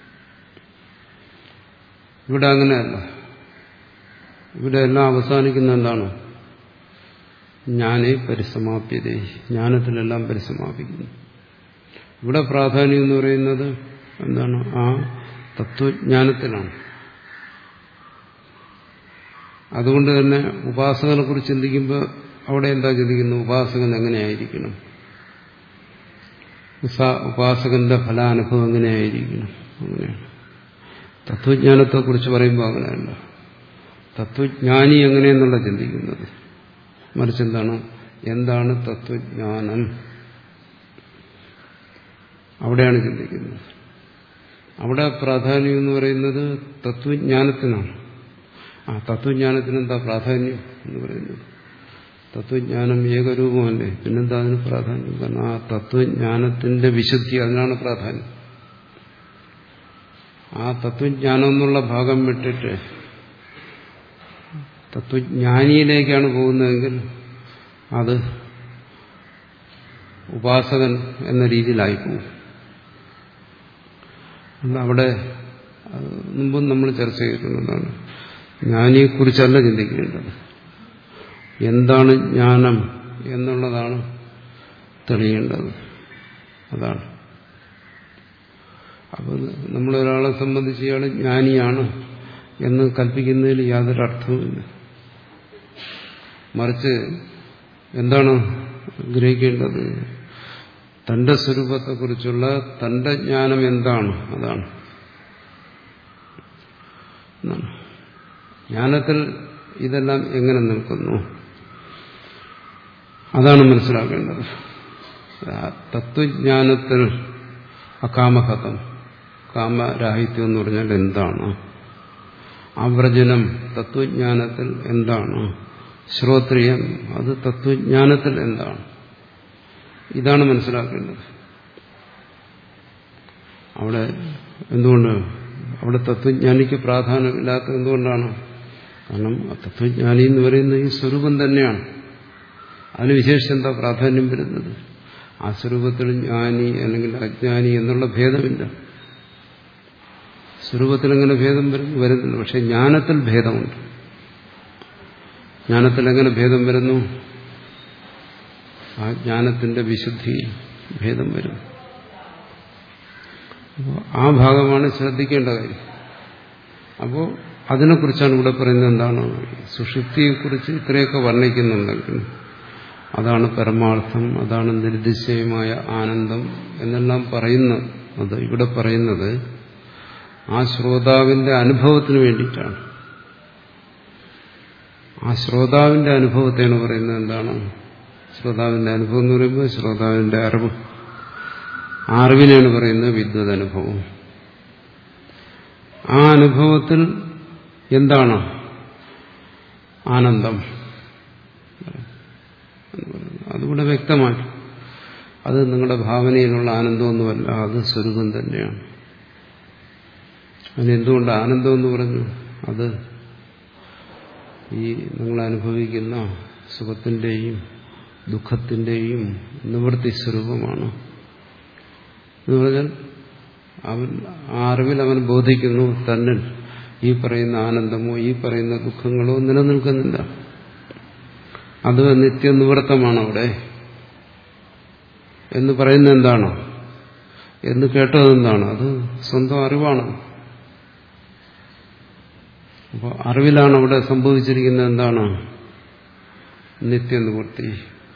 ഇവിടെ അങ്ങനെയല്ല. ഇവിടെ എല്ലാം അവസാനിക്കുന്ന എന്താണ്? ജ്ഞാനേ പരിസമാപ്യതേ, ജ്ഞാനത്തിലെല്ലാം പരിസമാപിക്കുന്നു. ഇവിടെ പ്രാധാന്യം എന്ന് പറയുന്നത് എന്താണ്? ആ തത്വജ്ഞാനത്തിലാണ്. അതുകൊണ്ട് തന്നെ ഉപാസകനെ കുറിച്ച് ചിന്തിക്കുമ്പോൾ അവിടെ എന്താ ചിന്തിക്കുന്നു? ഉപാസകൻ എങ്ങനെയായിരിക്കണം, ഉപാസകന്റെ ഫലാനുഭവം എങ്ങനെയായിരിക്കണം, അങ്ങനെയാണ്. തത്വജ്ഞാനത്തെക്കുറിച്ച് പറയുമ്പോൾ അങ്ങനെയല്ല. തത്വജ്ഞാനി എങ്ങനെയെന്നുള്ള ചിന്തിക്കുന്നത്. മറിച്ച് എന്താണ്? എന്താണ് തത്വജ്ഞാനം, അവിടെയാണ് ചിന്തിക്കുന്നത്. അവിടെ പ്രാധാന്യം എന്ന് പറയുന്നത് തത്വജ്ഞാനത്തിനാണ്. ആ തത്വജ്ഞാനത്തിന് എന്താ പ്രാധാന്യം എന്ന് പറയുന്നത്? തത്വജ്ഞാനം ഏകരൂപമല്ലേ, പിന്നെന്താ അതിന് പ്രാധാന്യം? കാരണം ആ തത്വജ്ഞാനത്തിന്റെ വിശുദ്ധി, അതിനാണ് പ്രാധാന്യം. ആ തത്വജ്ഞാനം എന്നുള്ള ഭാഗം വിട്ടിട്ട് തത്വജ്ഞാനിയിലേക്കാണ് പോകുന്നതെങ്കിൽ അത് ഉപാസകൻ എന്ന രീതിയിലായിപ്പോവും. അവിടെ മുമ്പും നമ്മൾ ചർച്ച ചെയ്തിട്ടുള്ളതാണ്. ജ്ഞാനിയെക്കുറിച്ചല്ല ചിന്തിക്കേണ്ടത്, എന്താണ് ജ്ഞാനം എന്നുള്ളതാണ് തെളിയേണ്ടത്. അതാണ്. അപ്പോൾ നമ്മളൊരാളെ സംബന്ധിച്ച് ഇയാൾ ജ്ഞാനിയാണ് എന്ന് കൽപ്പിക്കുന്നതിൽ യാതൊരു അർത്ഥവുമില്ല. മറിച്ച് എന്താണ് ഗ്രഹിക്കേണ്ടത്? തന്റെ സ്വരൂപത്തെക്കുറിച്ചുള്ള തന്റെ ജ്ഞാനം എന്താണ്, അതാണ്. ജ്ഞാനത്തിൽ ഇതെല്ലാം എങ്ങനെ നിൽക്കുന്നു, അതാണ് മനസ്സിലാക്കേണ്ടത്. തത്വജ്ഞാനത്തിൽ അകാമഹതം, കാമരാഹിത്യം എന്ന് പറഞ്ഞാൽ എന്താണ്? ആവ്രജനം തത്വജ്ഞാനത്തിൽ എന്താണ്? ശ്രോത്രിയം അത് തത്വജ്ഞാനത്തിൽ എന്താണ്? ഇതാണ് മനസ്സിലാക്കേണ്ടത്. അവിടെ എന്തുകൊണ്ട് അവിടെ തത്വജ്ഞാനിക്ക് പ്രാധാന്യമില്ലാത്തത് എന്തുകൊണ്ടാണ്? കാരണം തത്വജ്ഞാനി എന്ന് പറയുന്നത് ഈ സ്വരൂപം തന്നെയാണ്. അതിന് വിശേഷിച്ച് എന്താ പ്രാധാന്യം വരുന്നത്? ആ സ്വരൂപത്തിൽ ജ്ഞാനി അല്ലെങ്കിൽ അജ്ഞാനി എന്നുള്ള ഭേദമില്ല. സ്വരൂപത്തിൽ എങ്ങനെ ഭേദം വരുന്നില്ല, പക്ഷെ ജ്ഞാനത്തിൽ ഭേദമുണ്ട്. ജ്ഞാനത്തിൽ എങ്ങനെ ഭേദം വരുന്നു? ആ ജ്ഞാനത്തിന്റെ വിശുദ്ധി ഭേദം വരും. അപ്പോൾ ആ ഭാഗമാണ് ശ്രദ്ധിക്കേണ്ട കാര്യം. അപ്പോൾ അതിനെക്കുറിച്ചാണ് ഇവിടെ പറയുന്നത്. എന്താണ്? സുഷുപ്തിയെക്കുറിച്ച് ഇത്രയൊക്കെ വർണ്ണിക്കുന്നുണ്ടെങ്കിൽ അതാണ് പരമാർത്ഥം, അതാണ് നിർദ്ദിശ്യമായ ആനന്ദം എന്നെല്ലാം പറയുന്നത്. അത് ഇവിടെ പറയുന്നത് ആ ശ്രോതാവിന്റെ അനുഭവത്തിന് വേണ്ടിയിട്ടാണ്. ആ ശ്രോതാവിന്റെ അനുഭവത്തെയാണ് പറയുന്നത്. എന്താണ് ശ്രോതാവിന്റെ അനുഭവം എന്ന് പറയുമ്പോൾ? ശ്രോതാവിന്റെ അറിവ്. ആ അറിവിനെയാണ് പറയുന്നത് വിദ്വത് അനുഭവം. ആ അനുഭവത്തിൽ എന്താണ് ആനന്ദം? അതുകൂടെ വ്യക്തമാണ്. അത് നിങ്ങളുടെ ഭാവനയിലുള്ള ആനന്ദമൊന്നുമല്ല, അത് സ്വരൂപം തന്നെയാണ്. അതിനെന്തുകൊണ്ട് ആനന്ദം എന്ന് പറഞ്ഞു? അത് ഈ നിങ്ങൾ അനുഭവിക്കുന്ന സുഖത്തിന്റെയും ദുഃഖത്തിന്റെയും നിവൃത്തി സ്വരൂപമാണ് എന്ന് പറഞ്ഞാൽ അവൻ ആ അറിവിൽ അവൻ ബോധിക്കുന്നു തന്നിൽ ഈ പറയുന്ന ആനന്ദമോ ഈ പറയുന്ന ദുഃഖങ്ങളോ നിലനിൽക്കുന്നില്ല. അത് നിത്യനിവൃത്തമാണ് അവിടെ എന്ന് പറയുന്നത് എന്താണ്? എന്ന് കേട്ടതെന്താണ്? അത് സ്വന്തം അറിവാണ്. അപ്പോൾ അറിവിലാണ് അവിടെ സംഭവിച്ചിരിക്കുന്നത്. എന്താണ്? നിത്യനിവൃത്തി.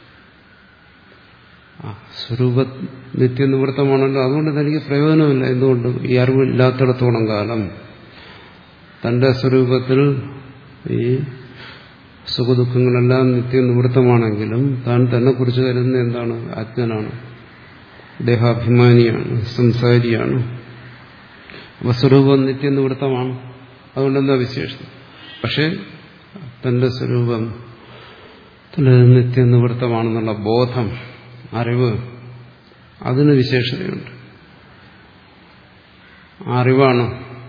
ആ സ്വരൂപ നിത്യനിവൃത്തമാണല്ലോ. അതുകൊണ്ട് തനിക്ക് പ്രയോജനമില്ല. എന്തുകൊണ്ട്? ഈ അറിവില്ലാത്തിടത്തോളം കാലം തന്റെ സ്വരൂപത്തിൽ ഈ സുഖദുഃഖങ്ങളെല്ലാം നിത്യനിവൃത്തമാണെങ്കിലും താൻ തന്നെ കുറിച്ച് കരുതുന്ന എന്താണ്? അജ്ഞനാണ്, ദേഹാഭിമാനിയാണ്, സംസാരിയാണ്. അപ്പൊ സ്വരൂപം നിത്യനിവൃത്തമാണ്. അതുകൊണ്ടെന്താ വിശേഷം? പക്ഷെ തന്റെ സ്വരൂപം നിത്യനിവൃത്തമാണെന്നുള്ള ബോധം, അറിവ്, അതിന് വിശേഷതയുണ്ട്. ആ അറിവാണ്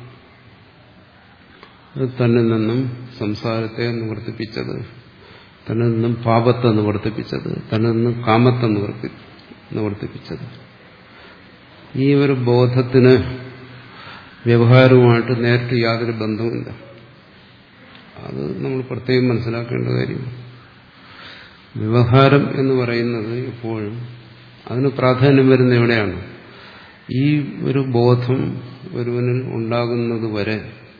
തന്നിൽ നിന്നും സംസാരത്തെ നിവർത്തിപ്പിച്ചത്, തന്നിൽ നിന്നും പാപത്തെ നിവർത്തിപ്പിച്ചത്, തന്നിൽ നിന്നും കാമത്തെ നിവർത്തി നിവർത്തിപ്പിച്ചത്. ഈ ഒരു ബോധത്തിന് വ്യവഹാരവുമായിട്ട് നേരിട്ട് യാതൊരു ബന്ധവുമില്ല. അത് നമ്മൾ പ്രത്യേകം മനസ്സിലാക്കേണ്ട കാര്യമാണ്. വ്യവഹാരം എന്ന് പറയുന്നത് എപ്പോഴും അതിന് പ്രാധാന്യം വരുന്ന എവിടെയാണ്? ഈ ഒരു ബോധം ഒരുവനിൽ ഉണ്ടാകുന്നത് വരെ,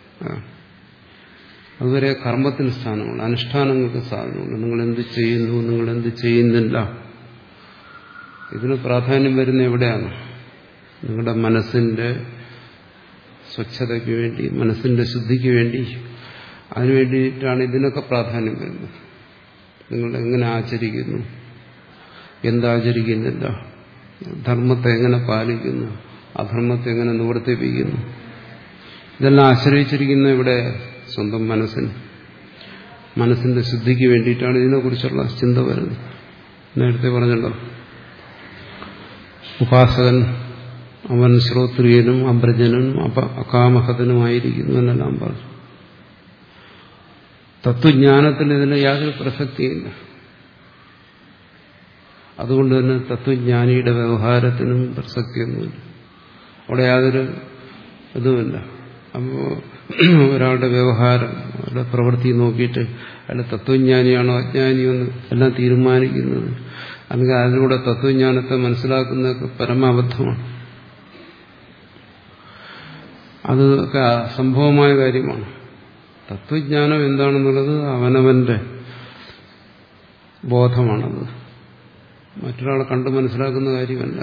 അതുവരെ കർമ്മത്തിന് സ്ഥാനമുണ്ട്, അനുഷ്ഠാനങ്ങൾക്ക് സ്ഥാനമുണ്ട്. നിങ്ങൾ എന്ത് ചെയ്യുന്നു, നിങ്ങൾ എന്ത് ചെയ്യുന്നില്ല, ഇതിന് പ്രാധാന്യം വരുന്ന എവിടെയാണ്? നിങ്ങളുടെ മനസ്സിന്റെ സ്വച്ഛതയ്ക്ക് വേണ്ടി, മനസ്സിന്റെ ശുദ്ധിക്ക് വേണ്ടി, അതിനുവേണ്ടിയിട്ടാണ് ഇതിനൊക്കെ പ്രാധാന്യം വരുന്നത്. നിങ്ങൾ എങ്ങനെ ആചരിക്കുന്നു, എന്താചരിക്കുന്നില്ല, ധർമ്മത്തെ എങ്ങനെ പാലിക്കുന്നു, അധർമ്മത്തെ എങ്ങനെ നിവർത്തിപ്പിക്കുന്നു, ഇതെല്ലാം ആശ്രയിച്ചിരിക്കുന്ന ഇവിടെ സ്വന്തം മനസ്സിന്, മനസ്സിന്റെ ശുദ്ധിക്ക് വേണ്ടിയിട്ടാണ് ഇതിനെക്കുറിച്ചുള്ള ചിന്ത വരുന്നത്. നേരത്തെ പറഞ്ഞല്ലോ, ഉപാസകൻ അവൻ ശ്രോത്രിയനും അഭ്രജനും അകാമഹതനുമായിരിക്കുന്നു എന്നെല്ലാം പറഞ്ഞു. തത്വജ്ഞാനത്തിൽ ഇതിന് യാതൊരു പ്രസക്തിയില്ല. അതുകൊണ്ട് തന്നെ തത്വജ്ഞാനിയുടെ വ്യവഹാരത്തിനും പ്രസക്തിയൊന്നുമില്ല. അവിടെ യാതൊരു ഇതുമില്ല. അപ്പോൾ ഒരാളുടെ വ്യവഹാരം, അവരുടെ പ്രവൃത്തി നോക്കിയിട്ട് അയാൾ തത്വജ്ഞാനിയാണോ അജ്ഞാനിയോ എന്ന് എല്ലാം തീരുമാനിക്കുന്നത്, അല്ലെങ്കിൽ അതിലൂടെ തത്വജ്ഞാനത്തെ മനസ്സിലാക്കുന്നതൊക്കെ പരമാബദ്ധമാണ്. അതൊക്കെ അസംഭവമായ കാര്യമാണ്. തത്വജ്ഞാനം എന്താണെന്നുള്ളത് അവനവന്റെ ബോധമാണത്, മറ്റൊരാളെ കണ്ട് മനസ്സിലാക്കുന്ന കാര്യമല്ല.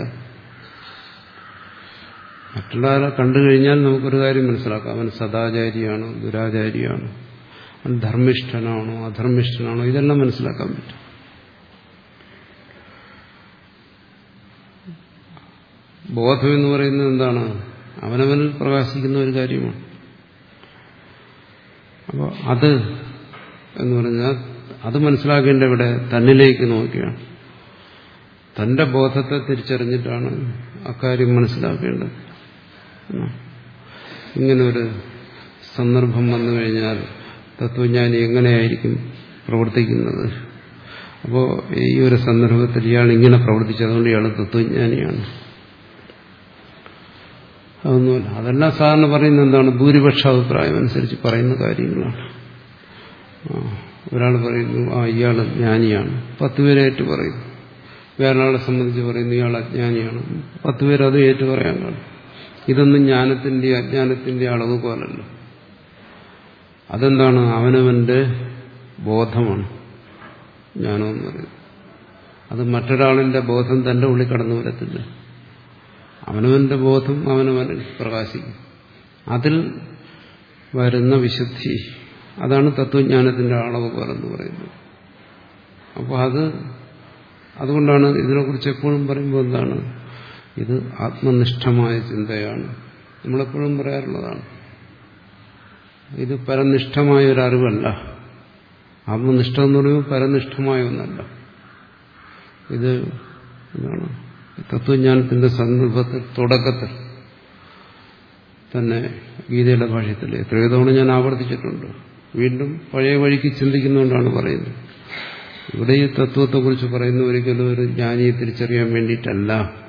മറ്റുള്ളവരെ കണ്ടു കഴിഞ്ഞാൽ നമുക്കൊരു കാര്യം മനസ്സിലാക്കാം, അവൻ സദാചാരിയാണോ ദുരാചാരിയാണോ, അവൻ ധർമ്മിഷ്ഠനാണോ അധർമ്മിഷ്ഠനാണോ, ഇതെല്ലാം മനസ്സിലാക്കാൻ പറ്റും. ബോധം എന്ന് പറയുന്നത് എന്താണ്? അവനവനിൽ പ്രകാശിക്കുന്ന ഒരു കാര്യമാണ്. അപ്പോൾ അത് എന്ന് പറഞ്ഞാൽ അത് മനസ്സിലാക്കേണ്ട ഇവിടെ തന്നിലേക്ക് നോക്കിയാണ്. തന്റെ ബോധത്തെ തിരിച്ചറിഞ്ഞിട്ടാണ് അക്കാര്യം മനസ്സിലാക്കേണ്ടത്. ഇങ്ങനൊരു സന്ദർഭം വന്നു കഴിഞ്ഞാൽ തത്വജ്ഞാനി എങ്ങനെയായിരിക്കും പ്രവർത്തിക്കുന്നത്? അപ്പോൾ ഈ ഒരു സന്ദർഭത്തിൽ ഇയാൾ ഇങ്ങനെ പ്രവർത്തിച്ചതുകൊണ്ട് ഇയാൾ തത്വജ്ഞാനിയാണ്. അതൊന്നുമല്ല. അതെല്ലാം സാധാരണ പറയുന്നത് എന്താണ്? ഭൂരിപക്ഷ അഭിപ്രായം അനുസരിച്ച് പറയുന്ന കാര്യങ്ങളാണ്. ഒരാൾ പറയുന്നു ആ ഇയാൾ ജ്ഞാനിയാണ്, പത്ത് പേരെ ഏറ്റു പറയുന്നു. വേറൊരാളെ സംബന്ധിച്ച് പറയുന്നു ഇയാൾ അജ്ഞാനിയാണ്, പത്ത് പേര് അത് ഏറ്റു പറയാൻ കാണും. ഇതൊന്നും ജ്ഞാനത്തിന്റെ അജ്ഞാനത്തിന്റെ അളവ് പോലല്ല. അതെന്താണ്? അവനവന്റെ ബോധമാണ് ജ്ഞാനമെന്ന് പറയുന്നത്. അത് മറ്റൊരാളിന്റെ ബോധം തന്റെ ഉള്ളിൽ കടന്നു വരത്തില്ല. അവനവന്റെ ബോധം അവനവനിൽ പ്രകാശിക്കും. അതിൽ വരുന്ന വിശുദ്ധി, അതാണ് തത്വജ്ഞാനത്തിന്റെ അളവ് പോലെന്ന് പറയുന്നത്. അപ്പോൾ അത് അതുകൊണ്ടാണ് ഇതിനെക്കുറിച്ച് എപ്പോഴും പറയുമ്പോൾ എന്താണ്, ഇത് ആത്മനിഷ്ഠമായ ചിന്തയാണ്. നമ്മളെപ്പോഴും പറയാറുള്ളതാണ്, ഇത് പരനിഷ്ഠമായ ഒരു അറിവല്ല. ആത്മനിഷ്ഠ എന്ന് പറയുമ്പോൾ പരനിഷ്ഠമായ ഒന്നല്ല. ഇത് എന്താണ്, തത്വജ്ഞാനത്തിന്റെ സന്ദർഭത്തിൽ തുടക്കത്തിൽ തന്നെ ഗീതയുടെ ഭാഷ്യത്തിൽ എത്രയോ തവണ ഞാൻ ആവർത്തിച്ചിട്ടുണ്ട്. വീണ്ടും പഴയ വഴിക്ക് ചിന്തിക്കുന്നുകൊണ്ടാണ് പറയുന്നത്. ഇവിടെ ഈ തത്വത്തെക്കുറിച്ച് പറയുന്ന ഒരിക്കലും ഒരു ജ്ഞാനിയെ തിരിച്ചറിയാൻ വേണ്ടിയിട്ടല്ല.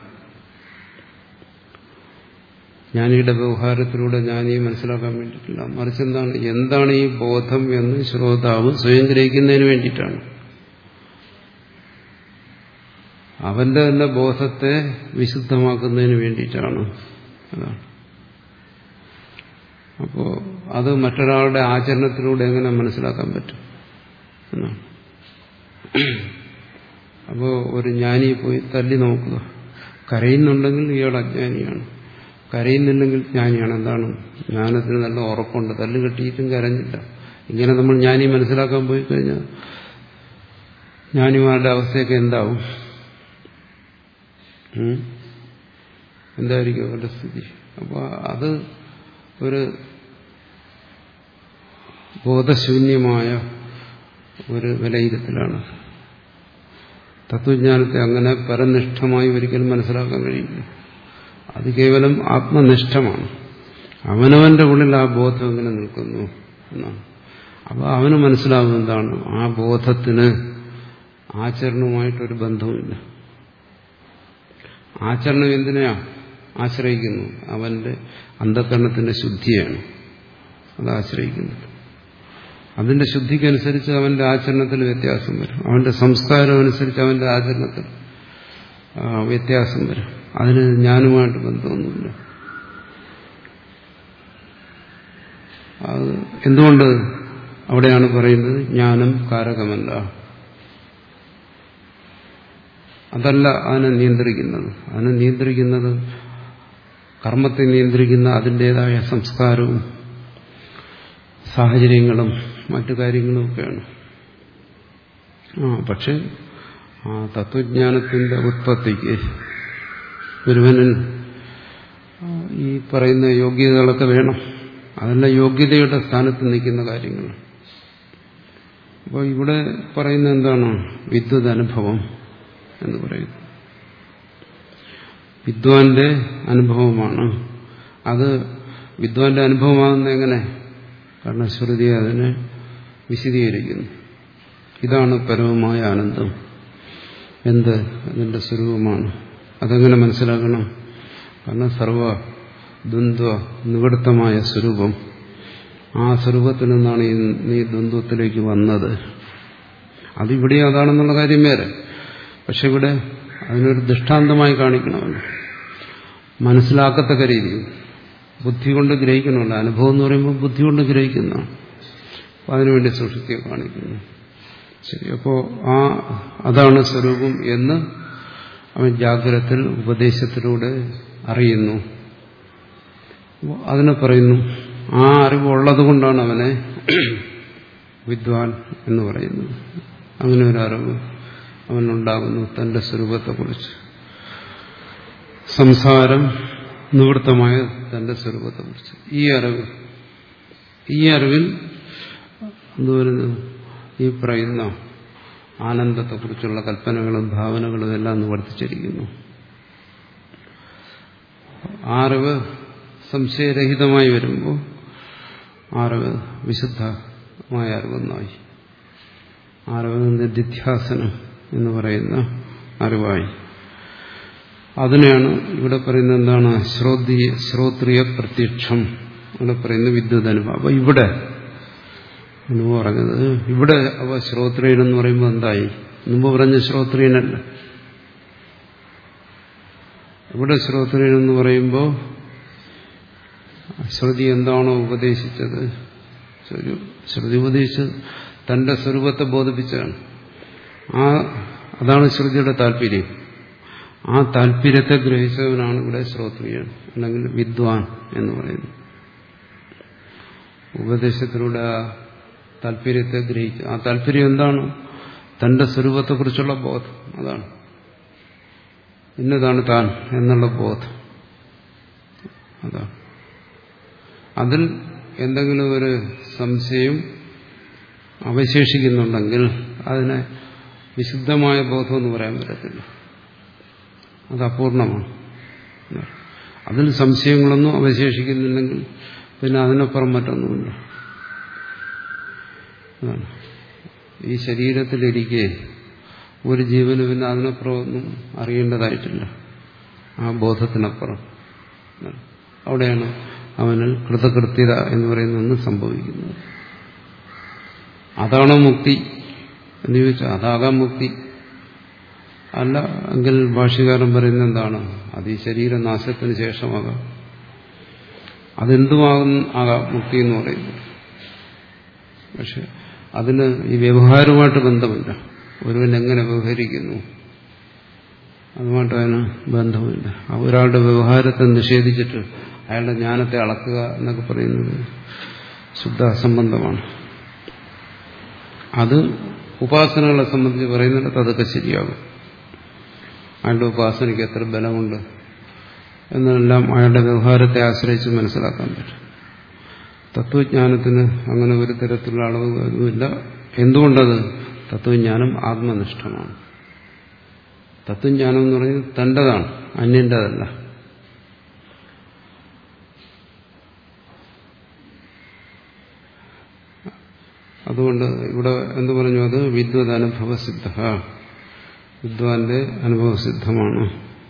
ജ്ഞാനിയുടെ വ്യവഹാരത്തിലൂടെ ജ്ഞാനിയെ മനസ്സിലാക്കാൻ വേണ്ടിയിട്ടില്ല. മറിച്ച് എന്താണ് എന്താണ് ഈ ബോധം എന്ന് ശ്രോതാവ് സ്വയം ഗ്രഹിക്കുന്നതിന് വേണ്ടിയിട്ടാണ്. അവന്റെ തന്നെ ബോധത്തെ വിശുദ്ധമാക്കുന്നതിന് വേണ്ടിയിട്ടാണ്. അതാണ്. അപ്പോ അത് മറ്റൊരാളുടെ ആചരണത്തിലൂടെ എങ്ങനെ മനസ്സിലാക്കാൻ പറ്റും എന്നാണ്. അപ്പോ ഒരു ജ്ഞാനിയെ പോയി തല്ലി നോക്കുക. കരയുന്നുണ്ടെങ്കിൽ ഇയാൾ അജ്ഞാനിയാണ്, കരയുന്നില്ലെങ്കിൽ ജ്ഞാനിയാണ്. എന്താണ്? ജ്ഞാനത്തിന് നല്ല ഉറപ്പുണ്ട്, തല്ല് കെട്ടിയിട്ടും കരഞ്ഞില്ല. ഇങ്ങനെ നമ്മൾ ജ്ഞാനി മനസ്സിലാക്കാൻ പോയി കഴിഞ്ഞാൽ ജ്ഞാനിമാരുടെ അവസ്ഥയൊക്കെ എന്താവും? എന്തായിരിക്കും അവരുടെ സ്ഥിതി? അപ്പോൾ അത് ഒരു ബോധശൂന്യമായ ഒരു വിലയിരുത്തലാണ്. തത്വജ്ഞാനത്തെ അങ്ങനെ പരനിഷ്ഠമായി ഒരിക്കലും മനസ്സിലാക്കാൻ കഴിയില്ല. അത് കേവലം ആത്മനിഷ്ഠമാണ്. അവനവന്റെ ഉള്ളിൽ ആ ബോധം എങ്ങനെ നിൽക്കുന്നു എന്നാണ്. അപ്പോൾ അവന് മനസ്സിലാകുന്ന എന്താണ്? ആ ബോധത്തിന് ആചരണവുമായിട്ടൊരു ബന്ധവുമില്ല. ആചരണം എന്തിനാ ആശ്രയിക്കുന്നു? അവന്റെ അന്ധകരണത്തിന്റെ ശുദ്ധിയാണ് അത് ആശ്രയിക്കുന്നത്. അതിന്റെ ശുദ്ധിക്കനുസരിച്ച് അവന്റെ ആചരണത്തിൽ വ്യത്യാസം വരും. അവന്റെ സംസ്കാരം അനുസരിച്ച് അവന്റെ ആചരണത്തിൽ വ്യത്യാസം വരും. അതിന് ജ്ഞാനവുമായിട്ട് ബന്ധമൊന്നുമില്ല. അത് എന്തുകൊണ്ട് അവിടെയാണ് പറയുന്നത് ജ്ഞാനം കാരകമല്ല, അതല്ല അതിനെ നിയന്ത്രിക്കുന്നത്. അതിനെ നിയന്ത്രിക്കുന്നത് കർമ്മത്തെ നിയന്ത്രിക്കുന്ന അതിൻ്റെതായ സംസ്കാരവും സാഹചര്യങ്ങളും മറ്റു കാര്യങ്ങളും ഒക്കെയാണ്. ആ പക്ഷെ ആ തത്വജ്ഞാനത്തിന്റെ ഉത്പത്തിക്ക് ഒരുവനിൽ ഈ പറയുന്ന യോഗ്യതകളൊക്കെ വേണം. അതെല്ലാം യോഗ്യതയുടെ സ്ഥാനത്ത് നിൽക്കുന്ന കാര്യങ്ങൾ. അപ്പോൾ ഇവിടെ പറയുന്ന എന്താണ്? വിദ്വത് അനുഭവം എന്ന് പറയുന്നു. വിദ്വാന്റെ അനുഭവമാണ് അത്. വിദ്വാന്റെ അനുഭവമാകുന്ന എങ്ങനെ? കാരണം ശ്രുതി അതിനെ വിശദീകരിക്കുന്നു. ഇതാണ് പരമമായ ആനന്ദം. എന്ത് അതിന്റെ സ്വരൂപമാണ്. അതെങ്ങനെ മനസ്സിലാക്കണം? കാരണം സർവ ദ്വന്ദ്വ നിവൃത്തമായ സ്വരൂപം, ആ സ്വരൂപത്തിൽ നിന്നാണ് ഈ നീ ദ്വന്ദ്വത്തിലേക്ക് വന്നത്. അതിവിടെ അതാണെന്നുള്ള കാര്യം വേറെ. പക്ഷെ ഇവിടെ അതിനൊരു ദൃഷ്ടാന്തമായി കാണിക്കണമല്ലോ, മനസ്സിലാക്കത്തക്ക രീതിയിൽ ബുദ്ധി കൊണ്ട് ഗ്രഹിക്കണമല്ലോ. അനുഭവം എന്ന് പറയുമ്പോൾ ബുദ്ധി കൊണ്ട് ഗ്രഹിക്കുന്നതാണ്. അപ്പം അതിനുവേണ്ടി സൂക്ഷിക്കുക കാണിക്കുന്നു. ശരി, അപ്പോൾ ആ അതാണ് സ്വരൂപം എന്ന് അവൻ ജാഗ്രതത്തിൽ ഉപദേശത്തിലൂടെ അറിയുന്നു. അതിനെ പറയുന്നു, ആ അറിവുള്ളത് കൊണ്ടാണ് അവനെ വിദ്വാൻ എന്ന് പറയുന്നത്. അങ്ങനെ ഒരു അറിവ് അവനുണ്ടാകുന്നു തന്റെ സ്വരൂപത്തെക്കുറിച്ച്, സംസാരം നിവൃത്തമായ തന്റെ സ്വരൂപത്തെക്കുറിച്ച്. ഈ അറിവ് ഈ അറിവിൽ എന്തുവരുന്നു? ഈ പറയുന്ന ആനന്ദത്തെക്കുറിച്ചുള്ള കൽപ്പനകളും ഭാവനകളും എല്ലാം നിവർത്തിച്ചിരിക്കുന്നു. ആ അറിവ് സംശയരഹിതമായി വരുമ്പോൾ അറിവ് വിശുദ്ധമായ അറിവെന്നായി. അറിവ് നിധ്യാസനം എന്ന് പറയുന്ന അറിവായി. അതിനെയാണ് ഇവിടെ പറയുന്നത് എന്താണ്? ശ്രോത്രിയ ശ്രോത്രിയ പ്രത്യക്ഷം. ഇവിടെ പറയുന്നത് വിദ്യുത് അനുഭവം. അപ്പൊ ഇവിടെ അനുഭവം പറഞ്ഞത് ഇവിടെ അവ ശ്രോത്രിയൻ എന്ന് പറയുമ്പോൾ എന്തായി? മുമ്പ് പറഞ്ഞ ശ്രോത്രിയനല്ല. ഇവിടെ ശ്രോത്രിയൻ എന്ന് പറയുമ്പോൾ ശ്രുതി എന്താണോ ഉപദേശിച്ചത്, ശ്രുതി ഉപദേശിച്ച് തന്റെ സ്വരൂപത്തെ ബോധിപ്പിച്ചതാണ്. ആ അതാണ് ശ്രുതിയുടെ താല്പര്യം. ആ താല്പര്യത്തെ ഗ്രഹിച്ചവനാണ് ഇവിടെ ശ്രോത്രിയൻ അല്ലെങ്കിൽ വിദ്വാൻ എന്ന് പറയുന്നത്. ഉപദേശത്തിലൂടെ ആ താല്പര്യത്തെ ഗ്രഹിക്കുക. ആ താല്പര്യം എന്താണ്? തന്റെ സ്വരൂപത്തെക്കുറിച്ചുള്ള ബോധം. അതാണ് ഇന്നതാണ് താൻ എന്നുള്ള ബോധം. അതാണ്. അതിൽ എന്തെങ്കിലും ഒരു സംശയം അവശേഷിക്കുന്നുണ്ടെങ്കിൽ അതിനെ വിശുദ്ധമായ ബോധം എന്ന് പറയാൻ പറ്റത്തില്ല. അത് അപൂർണമാണ്. അതിൽ സംശയങ്ങളൊന്നും അവശേഷിക്കുന്നില്ലെങ്കിൽ പിന്നെ അതിനപ്പുറം മറ്റൊന്നുമില്ല. അതാണ്. ഈ ശരീരത്തിലിരിക്കെ ഒരു ജീവന് പിന്നെ അതിനപ്പുറം ഒന്നും അറിയേണ്ടതായിട്ടില്ല. ആ ബോധത്തിനപ്പുറം അവിടെയാണ് അവനിൽ കൃതകൃത്യത എന്ന് പറയുന്ന ഒന്ന് സംഭവിക്കുന്നത്. അതാണോ മുക്തി എന്ന് ചോദിച്ചാൽ അതാകാം മുക്തി. അല്ല എങ്കിൽ ഭാഷ്യകാരൻ പറയുന്നത് എന്താണ്? അത് ഈ ശരീരനാശത്തിന് ശേഷമാകാം. അതെന്തുമാകും ആകാം മുക്തി എന്ന് പറയുന്നത്. പക്ഷെ അതിന് ഈ വ്യവഹാരവുമായിട്ട് ബന്ധമില്ല. ഒരുവൻ എങ്ങനെ വ്യവഹരിക്കുന്നു അതുമായിട്ട് അതിന് ബന്ധമില്ല. ഒരാളുടെ വ്യവഹാരത്തെ നിഷേധിച്ചിട്ട് അയാളുടെ ജ്ഞാനത്തെ അളക്കുക എന്നൊക്കെ പറയുന്നത് ശുദ്ധ അസംബന്ധമാണ്. അത് ഉപാസനകളെ സംബന്ധിച്ച് പറയുന്നിടത്ത് അതൊക്കെ ശരിയാകും. അയാളുടെ ഉപാസനയ്ക്ക് എത്ര ബലമുണ്ട് എന്നെല്ലാം അയാളുടെ വ്യവഹാരത്തെ ആശ്രയിച്ച് മനസ്സിലാക്കാൻ പറ്റും. തത്വജ്ഞാനത്തിന് അങ്ങനെ ഒരു തരത്തിലുള്ള അളവുമില്ല. എന്തുകൊണ്ടത്? തത്വജ്ഞാനം ആത്മനിഷ്ഠമാണ്. തത്വജ്ഞാനം എന്ന് പറയുന്നത് തൻ്റെതാണ്, അന്യൻ്റെതല്ല. അതുകൊണ്ട് ഇവിടെ എന്ത് പറഞ്ഞു? അത് വിദ്വത് അനുഭവസിദ്ധ, വിദ്വാന്റെ അനുഭവസിദ്ധമാണ്.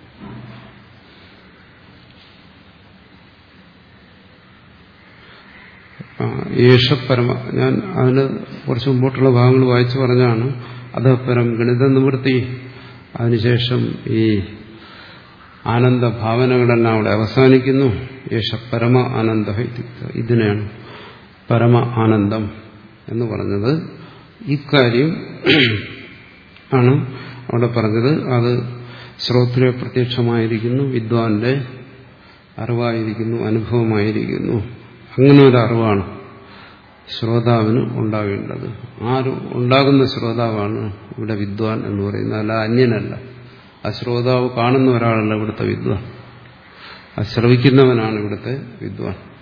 യേശപരമ, ഞാൻ അതിന് കുറച്ച് മുമ്പോട്ടുള്ള ഭാഗങ്ങൾ വായിച്ചു പറഞ്ഞാണ്. അധപരം ഗണിത നിവൃത്തി. അതിനുശേഷം ഈ ആനന്ദ ഭാവനകളെല്ലാം അവിടെ അവസാനിക്കുന്നു. യേശ പരമ ആനന്ദ, ഇതിനെയാണ് പരമ ആനന്ദം എന്ന് പറഞ്ഞത്. ഇക്കാര്യം ആണ് അവിടെ പറഞ്ഞത്. അത് ശ്രോത്രിയ പ്രത്യക്ഷമായിരിക്കുന്നു, വിദ്വാന്റെ അറിവായിരിക്കുന്നു, അനുഭവമായിരിക്കുന്നു. അങ്ങനെ ഒരു അറിവാണ് ശ്രോതാവിന് ഉണ്ടാകേണ്ടത്. ആ ഉണ്ടാകുന്ന ശ്രോതാവാണ് ഇവിടെ വിദ്വാൻ എന്ന് പറയുന്നത്, അല്ല അന്യനല്ല. ആ ശ്രോതാവ് കാണുന്ന ഒരാളല്ല ഇവിടുത്തെ വിദ്വാൻ, ആ ശ്രവിക്കുന്നവനാണ് ഇവിടുത്തെ വിദ്വാൻ.